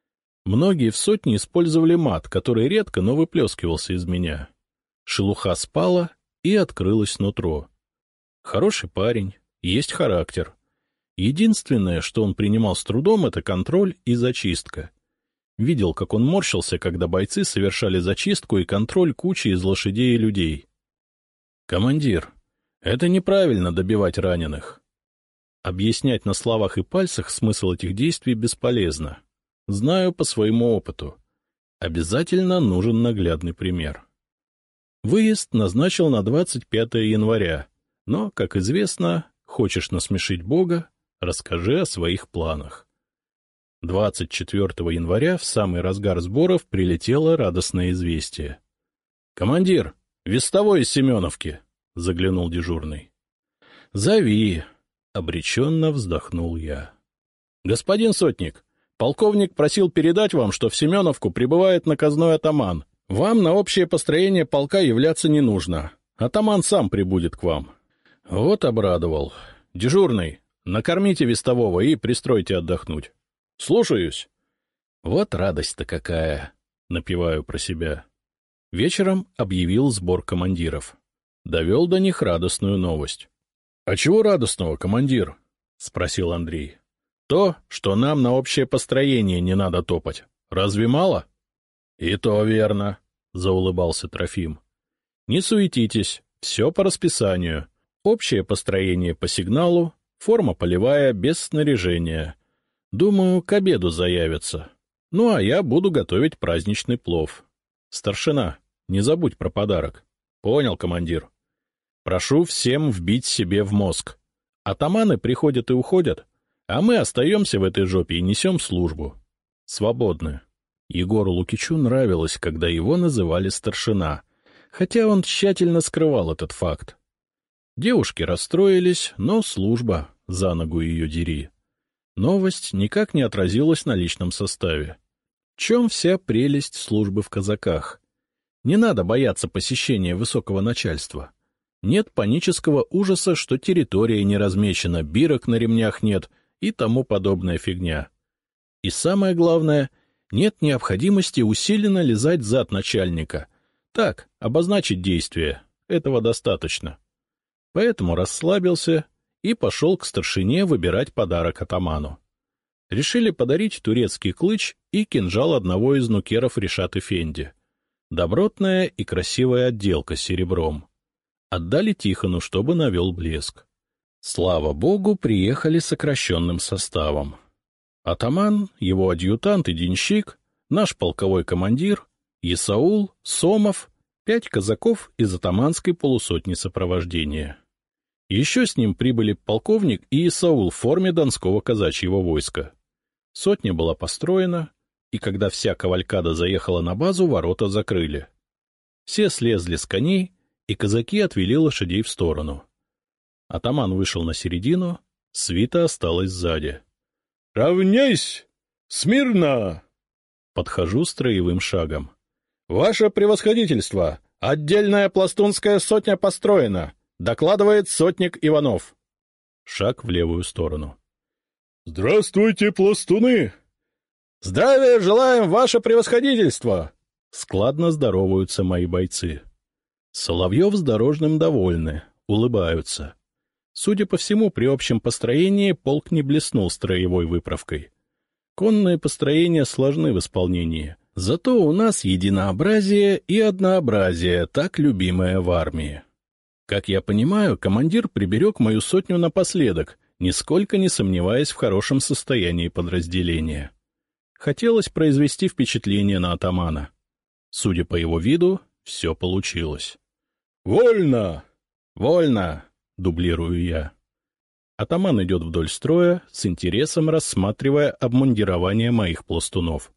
Многие в сотне использовали мат, который редко, но выплескивался из меня. Шелуха спала, и открылось нутро. Хороший парень, есть характер. Единственное, что он принимал с трудом, — это контроль и зачистка. Видел, как он морщился, когда бойцы совершали зачистку и контроль кучи из лошадей и людей. — Командир, это неправильно добивать раненых. Объяснять на словах и пальцах смысл этих действий бесполезно. Знаю по своему опыту. Обязательно нужен наглядный пример. Выезд назначил на 25 января, но, как известно, хочешь насмешить Бога — расскажи о своих планах. 24 января, в самый разгар сборов, прилетело радостное известие. — Командир, вестовой из Семеновки! — заглянул дежурный. — Зови! — обреченно вздохнул я. — Господин сотник, полковник просил передать вам, что в Семеновку прибывает наказной атаман. Вам на общее построение полка являться не нужно. Атаман сам прибудет к вам. Вот обрадовал. Дежурный, накормите вестового и пристройте отдохнуть. Слушаюсь. Вот радость-то какая, напеваю про себя. Вечером объявил сбор командиров. Довел до них радостную новость. — А чего радостного, командир? — спросил Андрей. — То, что нам на общее построение не надо топать. Разве мало? — И то верно, — заулыбался Трофим. — Не суетитесь, все по расписанию. Общее построение по сигналу, форма полевая, без снаряжения. Думаю, к обеду заявятся. Ну, а я буду готовить праздничный плов. Старшина, не забудь про подарок. Понял, командир. Прошу всем вбить себе в мозг. Атаманы приходят и уходят, а мы остаемся в этой жопе и несем службу. Свободны. Егору Лукичу нравилось, когда его называли старшина, хотя он тщательно скрывал этот факт. Девушки расстроились, но служба, за ногу ее дери. Новость никак не отразилась на личном составе. В чем вся прелесть службы в казаках? Не надо бояться посещения высокого начальства. Нет панического ужаса, что территория не размечена, бирок на ремнях нет и тому подобная фигня. И самое главное, нет необходимости усиленно лизать зад начальника. Так, обозначить действие. Этого достаточно. Поэтому расслабился и пошел к старшине выбирать подарок атаману. Решили подарить турецкий клыч и кинжал одного из нукеров Ришат Эфенди. Добротная и красивая отделка с серебром. Отдали Тихону, чтобы навел блеск. Слава богу, приехали сокращенным составом. Атаман, его адъютант и денщик, наш полковой командир, Исаул, Сомов, 5 казаков из атаманской полусотни сопровождения. Еще с ним прибыли полковник и Исаул в форме донского казачьего войска. Сотня была построена, и когда вся кавалькада заехала на базу, ворота закрыли. Все слезли с коней, и казаки отвели лошадей в сторону. Атаман вышел на середину, свита осталась сзади. — Равняйсь! Смирно! Подхожу строевым шагом. — Ваше превосходительство! Отдельная пластунская сотня построена! Докладывает сотник Иванов. Шаг в левую сторону. — Здравствуйте, пластуны! — Здравия желаем, ваше превосходительство! Складно здороваются мои бойцы. Соловьев с Дорожным довольны, улыбаются. Судя по всему, при общем построении полк не блеснул строевой выправкой. Конные построения сложны в исполнении, зато у нас единообразие и однообразие, так любимое в армии. Как я понимаю, командир приберег мою сотню напоследок, нисколько не сомневаясь в хорошем состоянии подразделения. Хотелось произвести впечатление на атамана. Судя по его виду, все получилось. — Вольно! — Вольно! — дублирую я. Атаман идет вдоль строя, с интересом рассматривая обмундирование моих пластунов.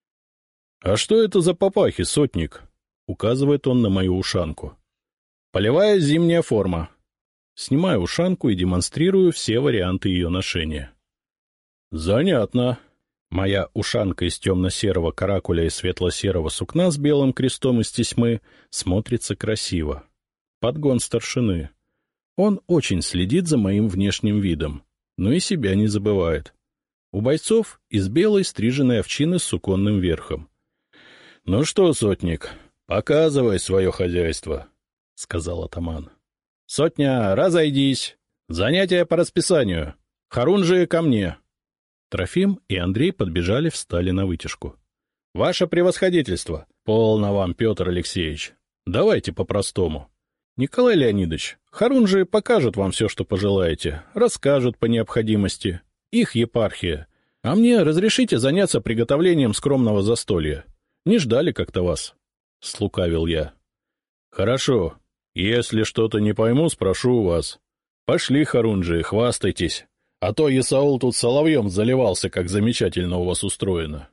— А что это за папахи, сотник? — указывает он на мою ушанку. — Полевая зимняя форма. Снимаю ушанку и демонстрирую все варианты ее ношения. — Занятно. Моя ушанка из темно-серого каракуля и светло-серого сукна с белым крестом из тесьмы смотрится красиво. Подгон старшины. Он очень следит за моим внешним видом, но и себя не забывает. У бойцов из белой стриженной овчины с суконным верхом. — Ну что, сотник, показывай свое хозяйство, — сказал атаман. — Сотня, разойдись. Занятия по расписанию. Хорунжие ко мне. Трофим и Андрей подбежали, встали на вытяжку. — Ваше превосходительство! Полно вам, Петр Алексеевич. Давайте по-простому. Николай Леонидович, хорунжие покажут вам все, что пожелаете, расскажут по необходимости. Их епархия. А мне разрешите заняться приготовлением скромного застолья. Не ждали как-то вас. — слукавил я. — Хорошо. Если что-то не пойму, спрошу у вас. Пошли, хорунжие, хвастайтесь. А то Исаул тут соловьем заливался, как замечательно у вас устроено.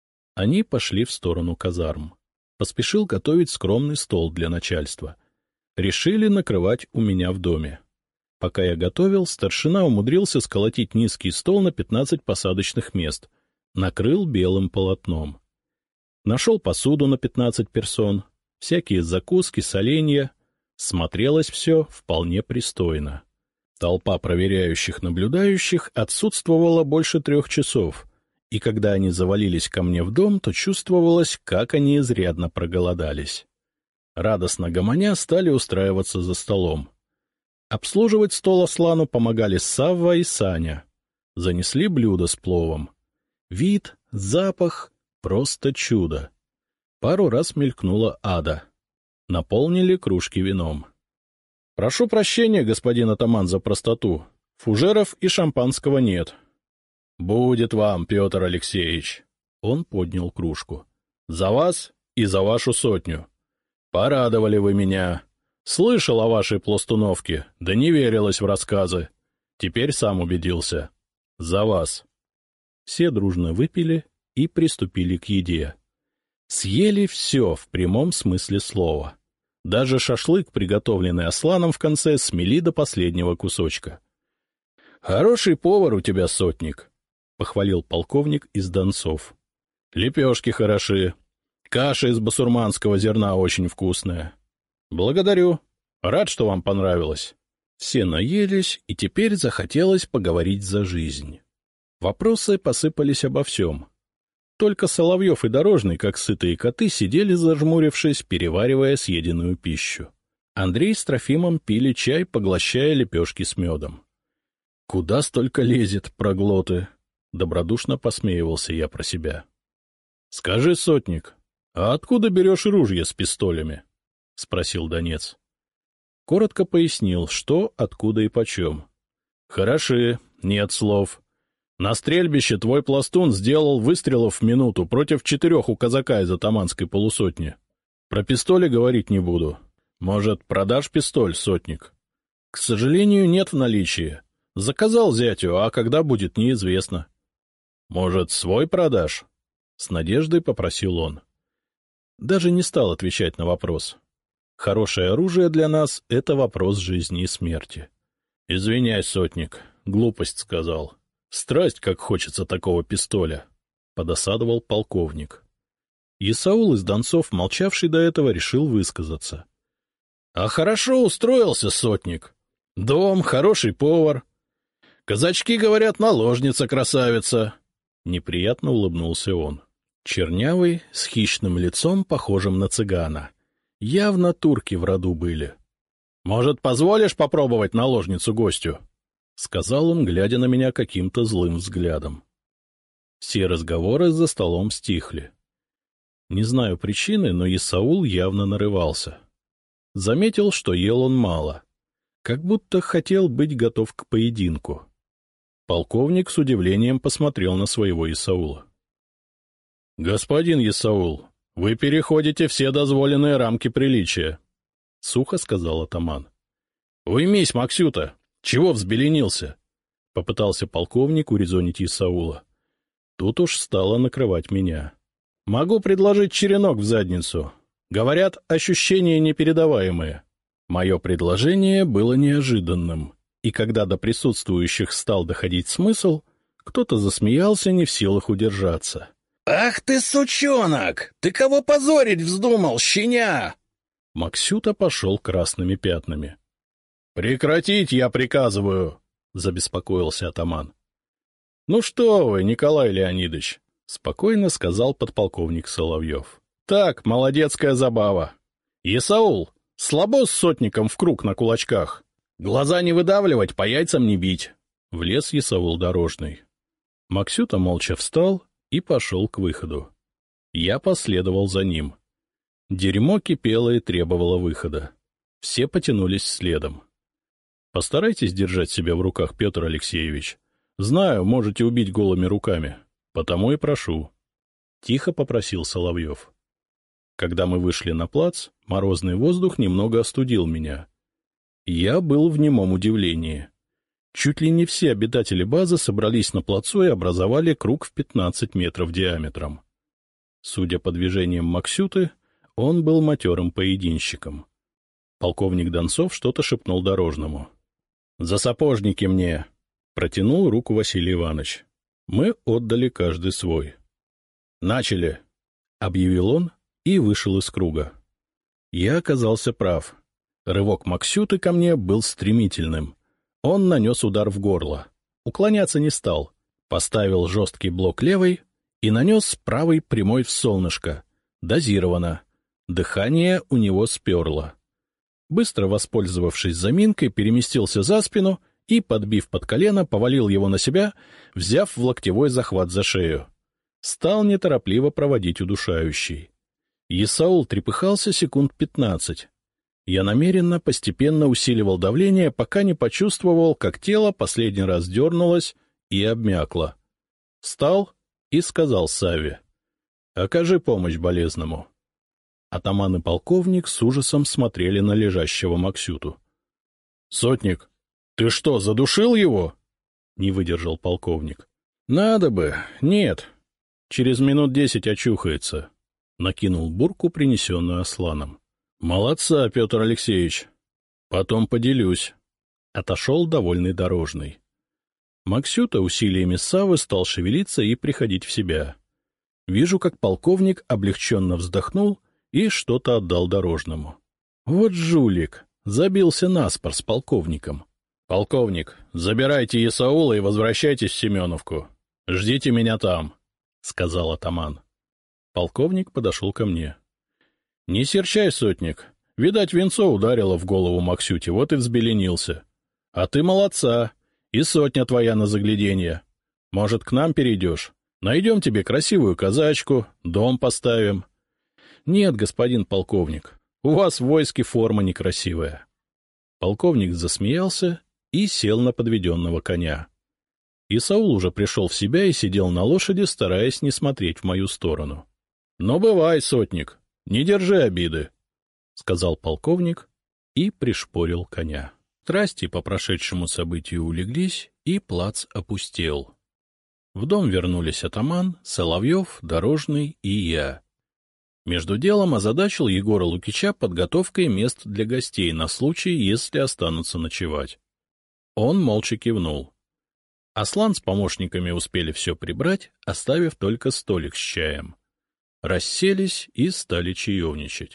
Они пошли в сторону казарм. Поспешил готовить скромный стол для начальства. Решили накрывать у меня в доме. Пока я готовил, старшина умудрился сколотить низкий стол на 15 посадочных мест. Накрыл белым полотном. Нашел посуду на 15 персон, всякие закуски, соленья. Смотрелось все вполне пристойно. Толпа проверяющих-наблюдающих отсутствовала больше 3 часов, и когда они завалились ко мне в дом, то чувствовалось, как они изрядно проголодались. Радостно гомоня стали устраиваться за столом. Обслуживать стол Аслану помогали Савва и Саня. Занесли блюдо с пловом. Вид, запах — просто чудо. Пару раз мелькнула Ада. Наполнили кружки вином. — Прошу прощения, господин атаман, за простоту. Фужеров и шампанского нет. — Будет вам, Петр Алексеевич. Он поднял кружку. — За вас и за вашу сотню. Порадовали вы меня. Слышал о вашей пластуновке, да не верилось в рассказы. Теперь сам убедился. За вас. Все дружно выпили и приступили к еде. Съели все в прямом смысле слова. Даже шашлык, приготовленный Асланом в конце, смели до последнего кусочка. — Хороший повар у тебя, сотник, — похвалил полковник из Донцов. — Лепешки хороши. Каша из басурманского зерна очень вкусная. — Благодарю. Рад, что вам понравилось. Все наелись, и теперь захотелось поговорить за жизнь. Вопросы посыпались обо всем. Только Соловьев и Дорожный, как сытые коты, сидели зажмурившись, переваривая съеденную пищу. Андрей с Трофимом пили чай, поглощая лепешки с медом. — Куда столько лезет, проглоты? — добродушно посмеивался я про себя. — Скажи, сотник, а откуда берешь ружья с пистолями? — спросил Донец. Коротко пояснил, что, откуда и почем. — Хороши, нет слов. На стрельбище твой пластун сделал выстрелов в минуту против 4 у казака из атаманской полусотни. Про пистоли говорить не буду. Может, продашь пистоль, сотник? К сожалению, нет в наличии. Заказал зятю, а когда будет, неизвестно. Может, свой продашь? С надеждой попросил он. Даже не стал отвечать на вопрос. Хорошее оружие для нас — это вопрос жизни и смерти. Извиняй, сотник, глупость сказал. Страсть, как хочется такого пистоля, — подосадовал полковник. Исаул из Донцов, молчавший до этого, решил высказаться. — А хорошо устроился, сотник. Дом, хороший повар. Казачки говорят, наложница красавица. Неприятно улыбнулся он. Чернявый, с хищным лицом, похожим на цыгана. Явно турки в роду были. — Может, позволишь попробовать наложницу гостю? — сказал он, глядя на меня каким-то злым взглядом. Все разговоры за столом стихли. Не знаю причины, но Исаул явно нарывался. Заметил, что ел он мало, как будто хотел быть готов к поединку. Полковник с удивлением посмотрел на своего Исаула. — Господин Исаул, вы переходите все дозволенные рамки приличия, — сухо сказал атаман. — Уймись, Максюта! Чего взбеленился? — попытался полковник урезонить Исаула. Тут уж стало накрывать меня. — Могу предложить черенок в задницу. Говорят, ощущения непередаваемые. Мое предложение было неожиданным, и когда до присутствующих стал доходить смысл, кто-то засмеялся, не в силах удержаться. — Ах ты, сучонок! Ты кого позорить вздумал, щеня? Максюта пошел красными пятнами. — Прекратить, я приказываю! — забеспокоился атаман. — Ну что вы, Николай Леонидович! — спокойно сказал подполковник Соловьев. — Так, молодецкая забава. Исаул, слабо с сотником в круг на кулачках. Глаза не выдавливать, по яйцам не бить. Влез Исаул Дорожный. Максюта молча встал и пошел к выходу. Я последовал за ним. Дерьмо кипело и требовало выхода. Все потянулись следом. Постарайтесь держать себя в руках, Петр Алексеевич. Знаю, можете убить голыми руками. Потому и прошу. Тихо попросил Соловьев. Когда мы вышли на плац, морозный воздух немного остудил меня. Я был в немом удивлении. Чуть ли не все обитатели базы собрались на плацу и образовали круг в 15 метров диаметром. Судя по движениям Максюты, он был матерым поединщиком. Полковник Донцов что-то шепнул Дорожному. — За сапожники мне! — протянул руку Василий Иванович. Мы отдали каждый свой. — Начали! — объявил он и вышел из круга. Я оказался прав. Рывок Максюты ко мне был стремительным. Он нанес удар в горло. Уклоняться не стал. Поставил жесткий блок левой и нанес правой прямой в солнышко. Дозированно. Дыхание у него сперло. Быстро воспользовавшись заминкой, переместился за спину и, подбив под колено, повалил его на себя, взяв в локтевой захват за шею. Стал неторопливо проводить удушающий. Исаул трепыхался секунд 15. Я намеренно постепенно усиливал давление, пока не почувствовал, как тело последний раз дернулось и обмякло. Встал и сказал Савве: — Окажи помощь болезному. Атаман и полковник с ужасом смотрели на лежащего Максюту. — Сотник, ты что, задушил его? — не выдержал полковник. — Надо бы. Нет. Через минут 10 очухается. Накинул бурку, принесенную Асланом. — Молодца, Петр Алексеевич. Потом поделюсь. Отошел довольный Дорожный. Максюта усилиями Саввы стал шевелиться и приходить в себя. Вижу, как полковник облегченно вздохнул и что-то отдал Дорожному. Вот жулик! Забился наспор с полковником. — Полковник, забирайте Исаула и возвращайтесь в Семеновку. Ждите меня там, — сказал атаман. Полковник подошел ко мне. — Не серчай, сотник. Видать, венцо ударило в голову Максюте, вот и взбеленился. А ты молодца, и сотня твоя на загляденье. Может, к нам перейдешь? Найдем тебе красивую казачку, дом поставим. — Нет, господин полковник, у вас в войске форма некрасивая. Полковник засмеялся и сел на подведенного коня. Исаул уже пришел в себя и сидел на лошади, стараясь не смотреть в мою сторону. — Ну, бывай, сотник, не держи обиды, — сказал полковник и пришпорил коня. Страсти по прошедшему событию улеглись, и плац опустел. В дом вернулись атаман, Соловьев, Дорожный и я. Между делом озадачил Егора Лукича подготовкой мест для гостей на случай, если останутся ночевать. Он молча кивнул. Аслан с помощниками успели все прибрать, оставив только столик с чаем. Расселись и стали чаевничать.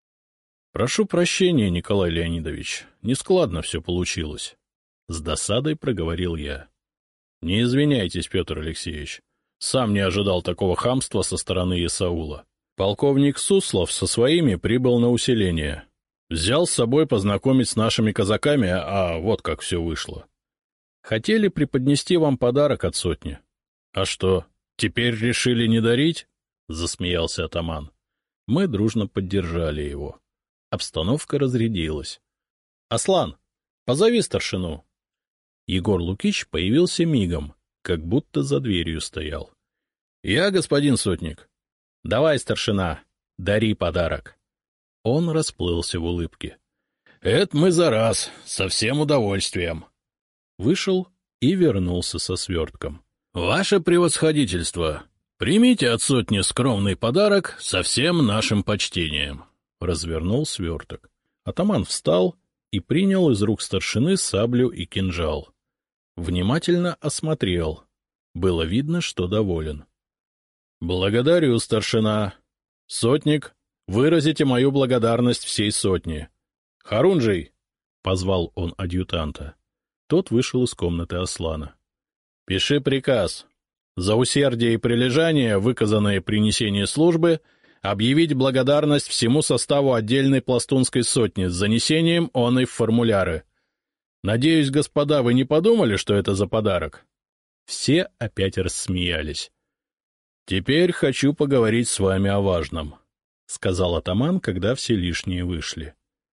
— Прошу прощения, Николай Леонидович, нескладно все получилось. С досадой проговорил я. — Не извиняйтесь, Петр Алексеевич. Сам не ожидал такого хамства со стороны Исаула. Полковник Суслов со своими прибыл на усиление. Взял с собой познакомить с нашими казаками, а вот как все вышло. Хотели преподнести вам подарок от сотни. — А что, теперь решили не дарить? — засмеялся атаман. Мы дружно поддержали его. Обстановка разрядилась. — Аслан, позови старшину. Егор Лукич появился мигом, как будто за дверью стоял. — Я, господин сотник. — Давай, старшина, дари подарок. Он расплылся в улыбке. — Это мы за раз, со всем удовольствием. Вышел и вернулся со свертком. — Ваше превосходительство, примите от сотни скромный подарок со всем нашим почтением. Развернул сверток. Атаман встал и принял из рук старшины саблю и кинжал. Внимательно осмотрел. Было видно, что доволен. — Благодарю, старшина. Сотник, выразите мою благодарность всей сотне. — Харунжий! — позвал он адъютанта. Тот вышел из комнаты Аслана. — Пиши приказ. За усердие и прилежание, выказанное при несении службы, объявить благодарность всему составу отдельной пластунской сотни с занесением оной в формуляры. Надеюсь, господа, вы не подумали, что это за подарок? Все опять рассмеялись. — Теперь хочу поговорить с вами о важном, — сказал атаман, когда все лишние вышли.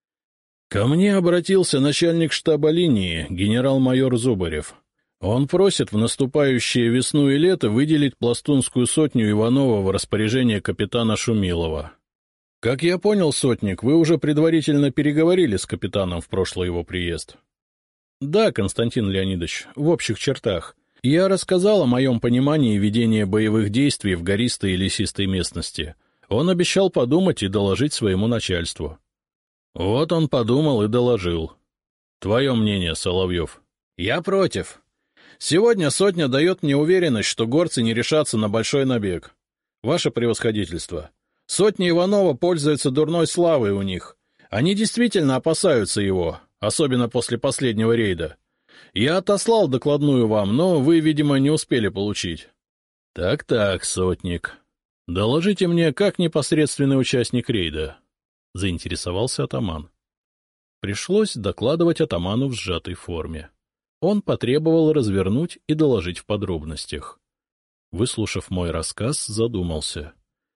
Ко мне обратился начальник штаба линии, генерал-майор Зубарев. Он просит в наступающее весну и лето выделить пластунскую сотню Иванова в распоряжение капитана Шумилова. Как я понял, сотник, вы уже предварительно переговорили с капитаном в прошлый его приезд. — Да, Константин Леонидович, в общих чертах. Я рассказал о моем понимании ведения боевых действий в гористой и лесистой местности. Он обещал подумать и доложить своему начальству. Вот он подумал и доложил. Твое мнение, Соловьев? Я против. Сегодня сотня дает мне уверенность, что горцы не решатся на большой набег. Ваше превосходительство. Сотня Иванова пользуется дурной славой у них. Они действительно опасаются его, особенно после последнего рейда. Я отослал докладную вам, но вы, видимо, не успели получить. Так, сотник. Доложите мне, как непосредственный участник рейда. Заинтересовался атаман. Пришлось докладывать атаману в сжатой форме. Он потребовал развернуть и доложить в подробностях. Выслушав мой рассказ, задумался.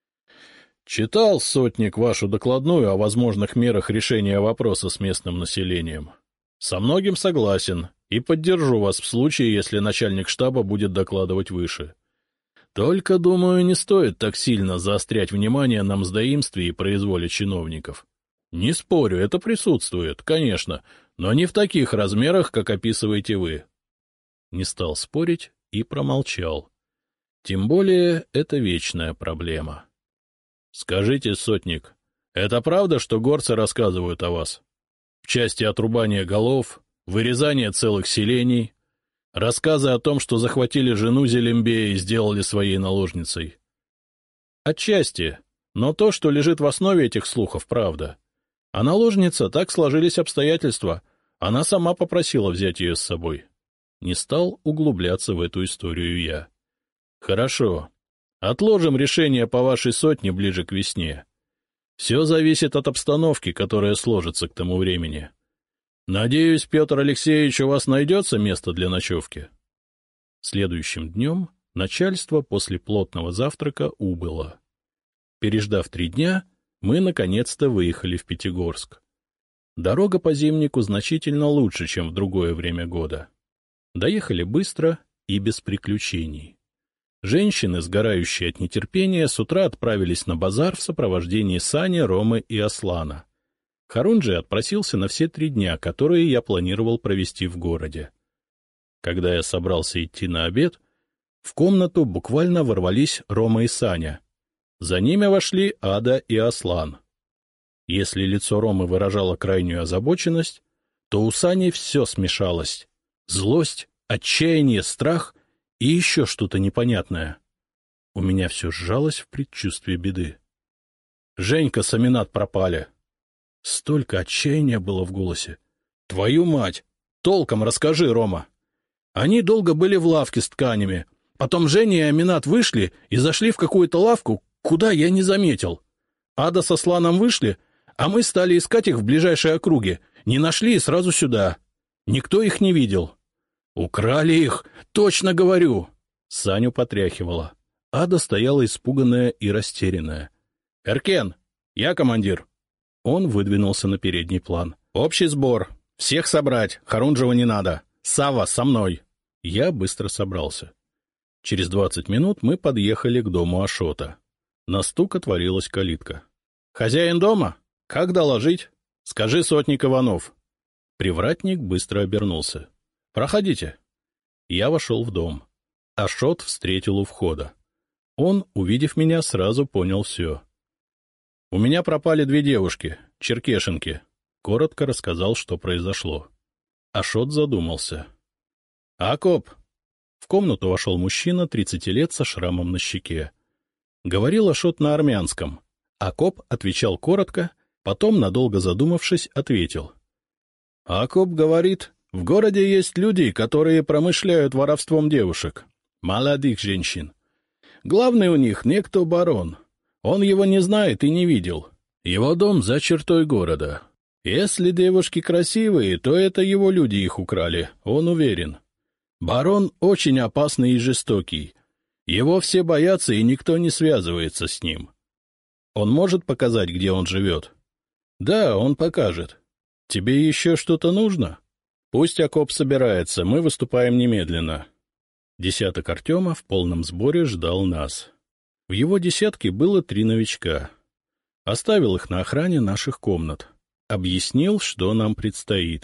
Читал, сотник, вашу докладную о возможных мерах решения вопроса с местным населением. Со многим согласен и поддержу вас в случае, если начальник штаба будет докладывать выше. Только, думаю, не стоит так сильно заострять внимание на мздоимстве и произволе чиновников. Не спорю, это присутствует, конечно, но не в таких размерах, как описываете вы. Не стал спорить и промолчал. Тем более это вечная проблема. Скажите, сотник, это правда, что горцы рассказывают о вас? В части отрубания голов, вырезания целых селений, рассказы о том, что захватили жену Зелимбея и сделали своей наложницей? Отчасти, но то, что лежит в основе этих слухов, правда. А наложница, так сложились обстоятельства, она сама попросила взять ее с собой. Не стал углубляться в эту историю я. Хорошо, отложим решение по вашей сотне ближе к весне. Все зависит от обстановки, которая сложится к тому времени. Надеюсь, Петр Алексеевич, у вас найдется место для ночевки? Следующим днем начальство после плотного завтрака убыло. Переждав 3 дня, мы наконец-то выехали в Пятигорск. Дорога по зимнику значительно лучше, чем в другое время года. Доехали быстро и без приключений. Женщины, сгорающие от нетерпения, с утра отправились на базар в сопровождении Сани, Ромы и Аслана. Харунжий отпросился на все 3 дня, которые я планировал провести в городе. Когда я собрался идти на обед, в комнату буквально ворвались Рома и Саня. За ними вошли Ада и Аслан. Если лицо Ромы выражало крайнюю озабоченность, то у Сани все смешалось. Злость, отчаяние, страх и еще что-то непонятное. У меня все сжалось в предчувствии беды. Женька с Аминат пропали. Столько отчаяния было в голосе. Твою мать! Толком расскажи, Рома. Они долго были в лавке с тканями. Потом Женя и Аминат вышли и зашли в какую-то лавку, куда я не заметил. Ада со Сланом вышли, а мы стали искать их в ближайшей округе. Не нашли и сразу сюда. Никто их не видел. Украли их, точно говорю. Саню потряхивала. Ада стояла испуганная и растерянная. — Эркен, я командир. Он выдвинулся на передний план. — Общий сбор. Всех собрать. Харунжева не надо. Савва со мной. Я быстро собрался. Через 20 минут мы подъехали к дому Ашота. На стук отворилась калитка. — Хозяин дома? Как доложить? Скажи, сотник Иванов. Привратник быстро обернулся. — Проходите. Я вошел в дом. Ашот встретил у входа. Он, увидев меня, сразу понял все. — У меня пропали 2 девушки, черкешенки. Коротко рассказал, что произошло. Ашот задумался. — Акоп! В комнату вошел мужчина 30 лет со шрамом на щеке. Говорил Ашот на армянском. Акоп отвечал коротко, потом, надолго задумавшись, ответил. — Акоп говорит, в городе есть люди, которые промышляют воровством девушек, молодых женщин. Главный у них некто барон. Он его не знает и не видел. Его дом за чертой города. Если девушки красивые, то это его люди их украли, он уверен. Барон очень опасный и жестокий. Его все боятся, и никто не связывается с ним. Он может показать, где он живет? Да, он покажет. Тебе еще что-то нужно? Пусть окоп собирается, мы выступаем немедленно. Десяток Артема в полном сборе ждал нас. В его десятке было 3 новичка. Оставил их на охране наших комнат. Объяснил, что нам предстоит.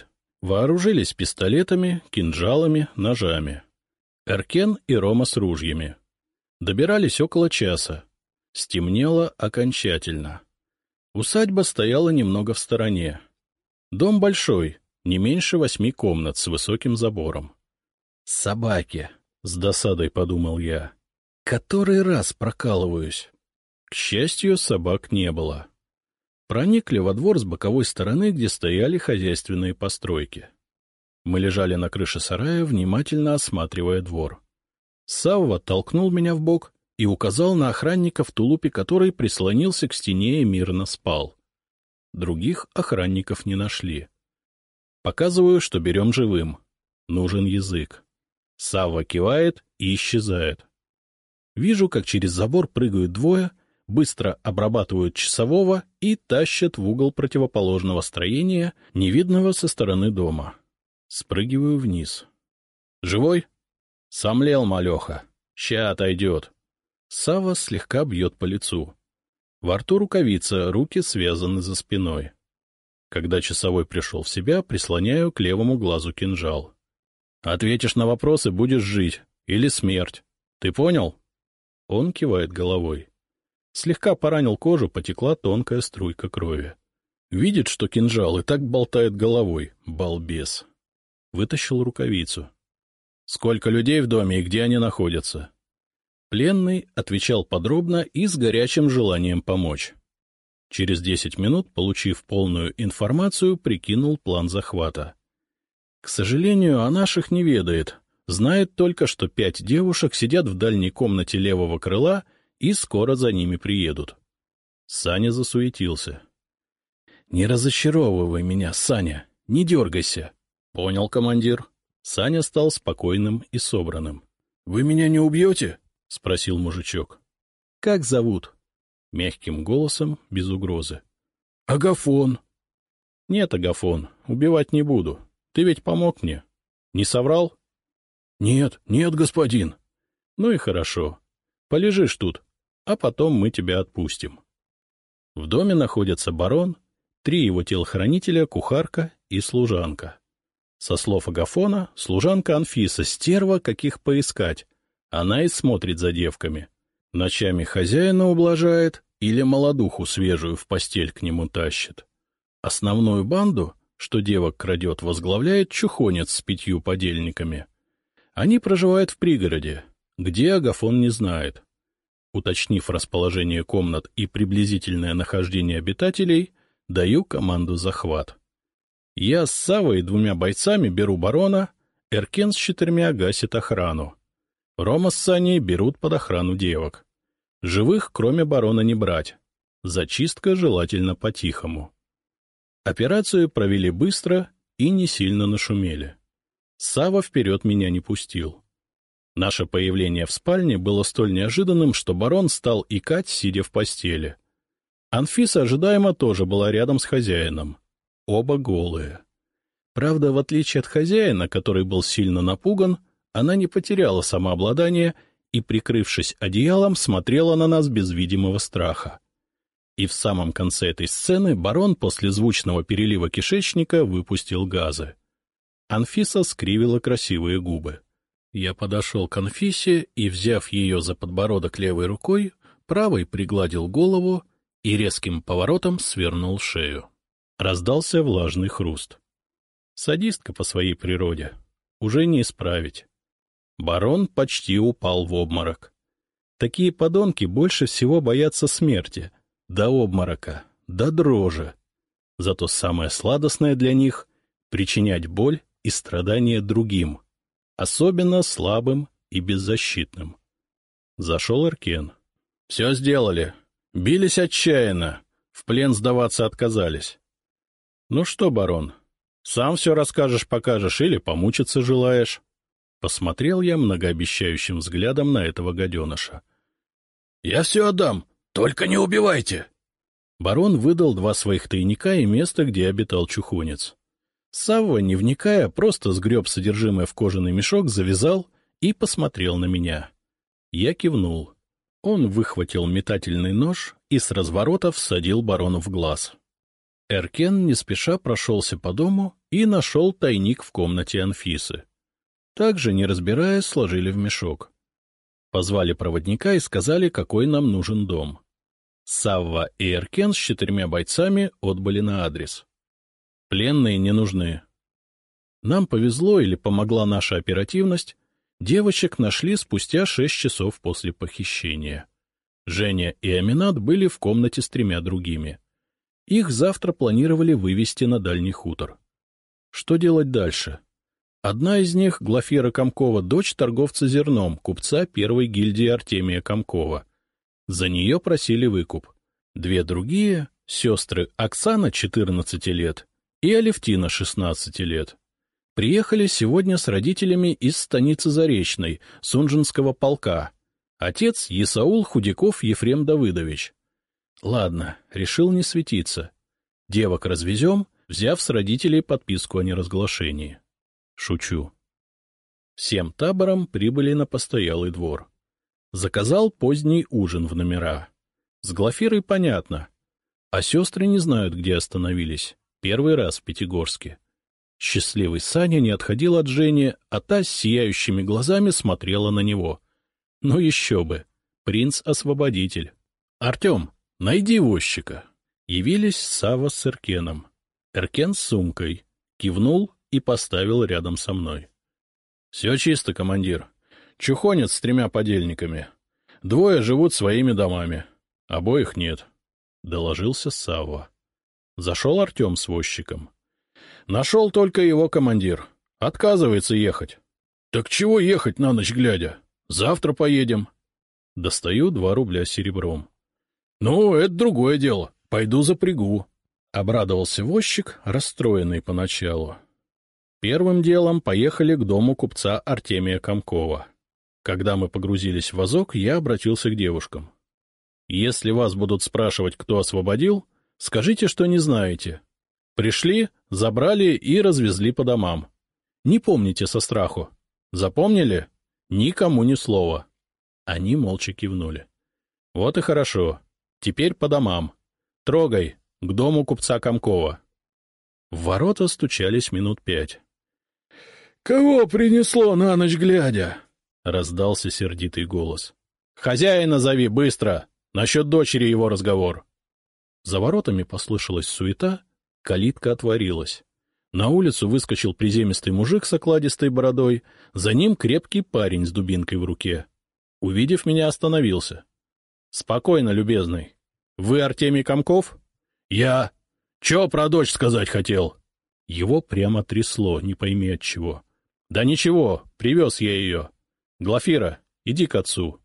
Вооружились пистолетами, кинжалами, ножами. Эркен и Рома с ружьями. Добирались около часа. Стемнело окончательно. Усадьба стояла немного в стороне. Дом большой, не меньше 8 комнат с высоким забором. «Собаки», — с досадой подумал я. «Который раз прокалываюсь». К счастью, собак не было. Проникли во двор с боковой стороны, где стояли хозяйственные постройки. Мы лежали на крыше сарая, внимательно осматривая двор. Савва толкнул меня в бок и указал на охранника, в тулупе который прислонился к стене и мирно спал. Других охранников не нашли. Показываю, что берем живым. Нужен язык. Савва кивает и исчезает. Вижу, как через забор прыгают двое, быстро обрабатывают часового и тащат в угол противоположного строения, невидного со стороны дома. Спрыгиваю вниз. «Живой?» «Сомлел, малеха. Ща отойдет». Савва слегка бьет по лицу. Во рту рукавица, руки связаны за спиной. Когда часовой пришел в себя, прислоняю к левому глазу кинжал. «Ответишь на вопросы — будешь жить. Или смерть. Ты понял?» Он кивает головой. Слегка поранил кожу, потекла тонкая струйка крови. Видит, что кинжал, и так болтает головой. Балбес. Вытащил рукавицу. «Сколько людей в доме и где они находятся?» Пленный отвечал подробно и с горячим желанием помочь. Через 10 минут, получив полную информацию, прикинул план захвата. К сожалению, о наших не ведает. Знает только, что 5 девушек сидят в дальней комнате левого крыла и скоро за ними приедут. Саня засуетился. — Не разочаровывай меня, Саня, не дергайся. — Понял, командир. Саня стал спокойным и собранным. — Вы меня не убьете? — спросил мужичок. — Как зовут? — мягким голосом, без угрозы. — Агафон. — Нет, Агафон, убивать не буду. Ты ведь помог мне. Не соврал? — Нет, нет, господин. — Ну и хорошо. Полежишь тут, а потом мы тебя отпустим. В доме находятся барон, 3 его телохранителя, кухарка и служанка. Со слов Агафона, служанка Анфиса стерва, каких поискать. Она и смотрит за девками. Ночами хозяина ублажает или молодуху свежую в постель к нему тащит. Основную банду, что девок крадет, возглавляет чухонец с 5 подельниками. Они проживают в пригороде, где Агафон не знает. Уточнив расположение комнат и приблизительное нахождение обитателей, даю команду захват. Я с Савой и 2 бойцами беру барона, Эркен с 4 гасит охрану. Рома с Саней берут под охрану девок. Живых, кроме барона, не брать. Зачистка желательно по-тихому. Операцию провели быстро и не сильно нашумели. Сава вперед меня не пустил. Наше появление в спальне было столь неожиданным, что барон стал икать, сидя в постели. Анфиса ожидаемо тоже была рядом с хозяином. Оба голые. Правда, в отличие от хозяина, который был сильно напуган, она не потеряла самообладание и, прикрывшись одеялом, смотрела на нас без видимого страха. И в самом конце этой сцены барон после звучного перелива кишечника выпустил газы. Анфиса скривила красивые губы. Я подошел к Анфисе и, взяв ее за подбородок левой рукой, правой пригладил голову и резким поворотом свернул шею. Раздался влажный хруст. Садистка по своей природе. Уже не исправить. Барон почти упал в обморок. Такие подонки больше всего боятся смерти. До обморока, до дрожи. Зато самое сладостное для них — причинять боль и страдания другим, особенно слабым и беззащитным. Зашел Эркен. — Все сделали. Бились отчаянно. В плен сдаваться отказались. — Ну что, барон, сам все расскажешь-покажешь или помучиться желаешь? Посмотрел я многообещающим взглядом на этого гаденыша. — Я все отдам, только не убивайте! Барон выдал 2 своих тайника и место, где обитал чухонец. Савва, не вникая, просто сгреб содержимое в кожаный мешок, завязал и посмотрел на меня. Я кивнул. Он выхватил метательный нож и с разворота всадил барону в глаз. Эркен не спеша прошелся по дому и нашел тайник в комнате Анфисы. Также, не разбираясь, сложили в мешок. Позвали проводника и сказали, какой нам нужен дом. Савва и Эркен с 4 бойцами отбыли на адрес. Пленные не нужны. Нам повезло или помогла наша оперативность. Девочек нашли спустя 6 часов после похищения. Женя и Аминат были в комнате с 3 другими. Их завтра планировали вывести на дальний хутор. Что делать дальше? Одна из них, Глафира Комкова, дочь торговца зерном, купца первой гильдии Артемия Комкова. За нее просили выкуп. 2 другие — сестры Оксана, 14 лет, и Алевтина, 16 лет. Приехали сегодня с родителями из станицы Заречной, Сунжинского полка. Отец Исаул Худяков Ефрем Давыдович. Ладно, решил не светиться. Девок развезем, взяв с родителей подписку о неразглашении. Шучу. Всем табором прибыли на постоялый двор. Заказал поздний ужин в номера. С Глафирой понятно. А сестры не знают, где остановились. Первый раз в Пятигорске. Счастливый Саня не отходил от Жени, а та с сияющими глазами смотрела на него. Ну еще бы. Принц-освободитель. — Артем, найди возчика. Явились Савва с Эркеном. Эркен с сумкой. Кивнул и поставил рядом со мной. — Все чисто, командир. Чухонец с 3 подельниками. 2 живут своими домами. Обоих нет. Доложился Савва. Зашел Артем с возчиком. Нашел только его командир. Отказывается ехать. — Так чего ехать на ночь глядя? Завтра поедем. Достаю 2 рубля серебром. — Ну, это другое дело. Пойду запрягу. Обрадовался возчик, расстроенный поначалу. Первым делом поехали к дому купца Артемия Комкова. Когда мы погрузились в вазок, я обратился к девушкам. — Если вас будут спрашивать, кто освободил, скажите, что не знаете. Пришли, забрали и развезли по домам. Не помните со страху. Запомнили? Никому ни слова. Они молча кивнули. — Вот и хорошо. Теперь по домам. Трогай, к дому купца Комкова. В ворота стучались минут 5. — Кого принесло на ночь глядя? — раздался сердитый голос. — Хозяина зови, быстро! Насчет дочери его разговор. За воротами послышалась суета, калитка отворилась. На улицу выскочил приземистый мужик с окладистой бородой, за ним крепкий парень с дубинкой в руке. Увидев меня, остановился. — Спокойно, любезный. Вы Артемий Комков? — Я. Чё про дочь сказать хотел? Его прямо трясло, не пойми от чего. — Да ничего, привез я ее. Глафира, иди к отцу.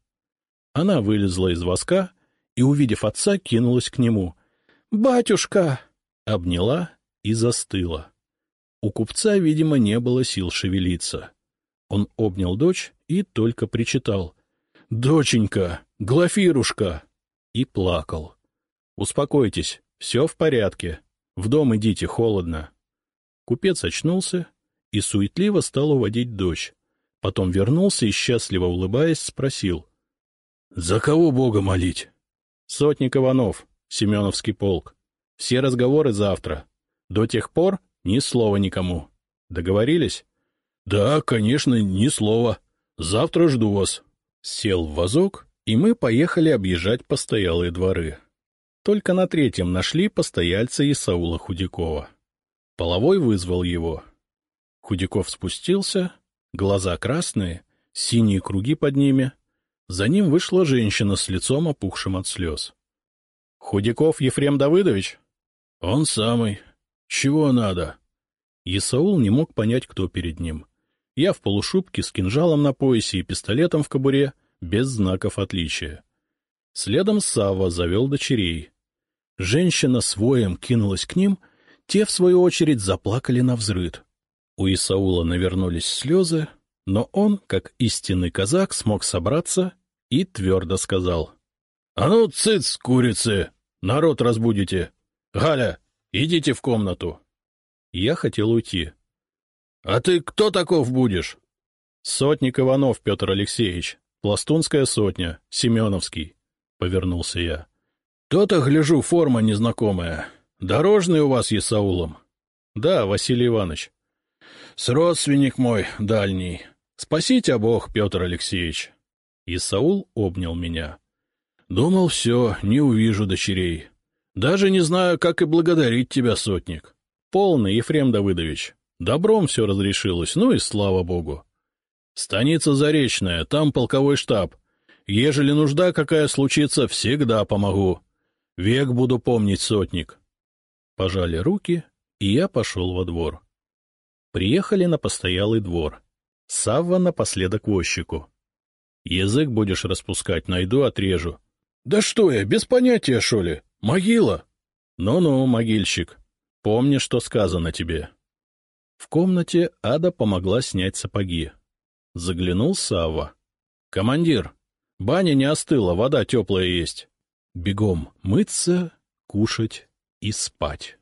Она вылезла из воска и, увидев отца, кинулась к нему. — Батюшка! Обняла и застыла. У купца, видимо, не было сил шевелиться. Он обнял дочь и только причитал. — Доченька, Глафирушка! И плакал. — Успокойтесь, все в порядке. В дом идите, холодно. Купец очнулся и суетливо стал уводить дочь. Потом вернулся и, счастливо улыбаясь, спросил. — За кого Бога молить? — Сотник Иванов, Семеновский полк. Все разговоры завтра. До тех пор ни слова никому. Договорились? — Да, конечно, ни слова. Завтра жду вас. Сел в вазок, и мы поехали объезжать постоялые дворы. Только на 3-м нашли постояльца Исаула Худякова. Половой вызвал его. Худяков спустился, глаза красные, синие круги под ними. За ним вышла женщина с лицом, опухшим от слез. — Худяков Ефрем Давыдович? — Он самый. Чего надо? Исаул не мог понять, кто перед ним. Я в полушубке с кинжалом на поясе и пистолетом в кобуре, без знаков отличия. Следом Савва завел дочерей. Женщина с воем кинулась к ним, те, в свою очередь, заплакали навзрыд. У Исаула навернулись слезы, но он, как истинный казак, смог собраться и твердо сказал. — А ну, цыц, курицы! Народ разбудите! Галя, идите в комнату! Я хотел уйти. — А ты кто таков будешь? — Сотник Иванов Петр Алексеевич, Пластунская сотня, Семеновский, — повернулся я. — То-то, гляжу, форма незнакомая. Дорожный у вас Исаулом. — Да, Василий Иванович. — Сродственник мой дальний. Спасите Бог, Петр Алексеевич. Исаул обнял меня. — Думал, все, не увижу дочерей. Даже не знаю, как и благодарить тебя, сотник. Полный, Ефрем Давыдович. Добром все разрешилось, ну и слава богу. Станица Заречная, там полковой штаб. Ежели нужда какая случится, всегда помогу. Век буду помнить, сотник. Пожали руки, и я пошел во двор. Приехали на постоялый двор. Савва напоследок возчику. — Язык будешь распускать, найду, отрежу. — Да что я, без понятия, шо ли? Могила? Ну-ну, могильщик, помни, что сказано тебе. В комнате Ада помогла снять сапоги. Заглянул Савва. — Командир, баня не остыла, вода теплая есть. Бегом мыться, кушать и спать.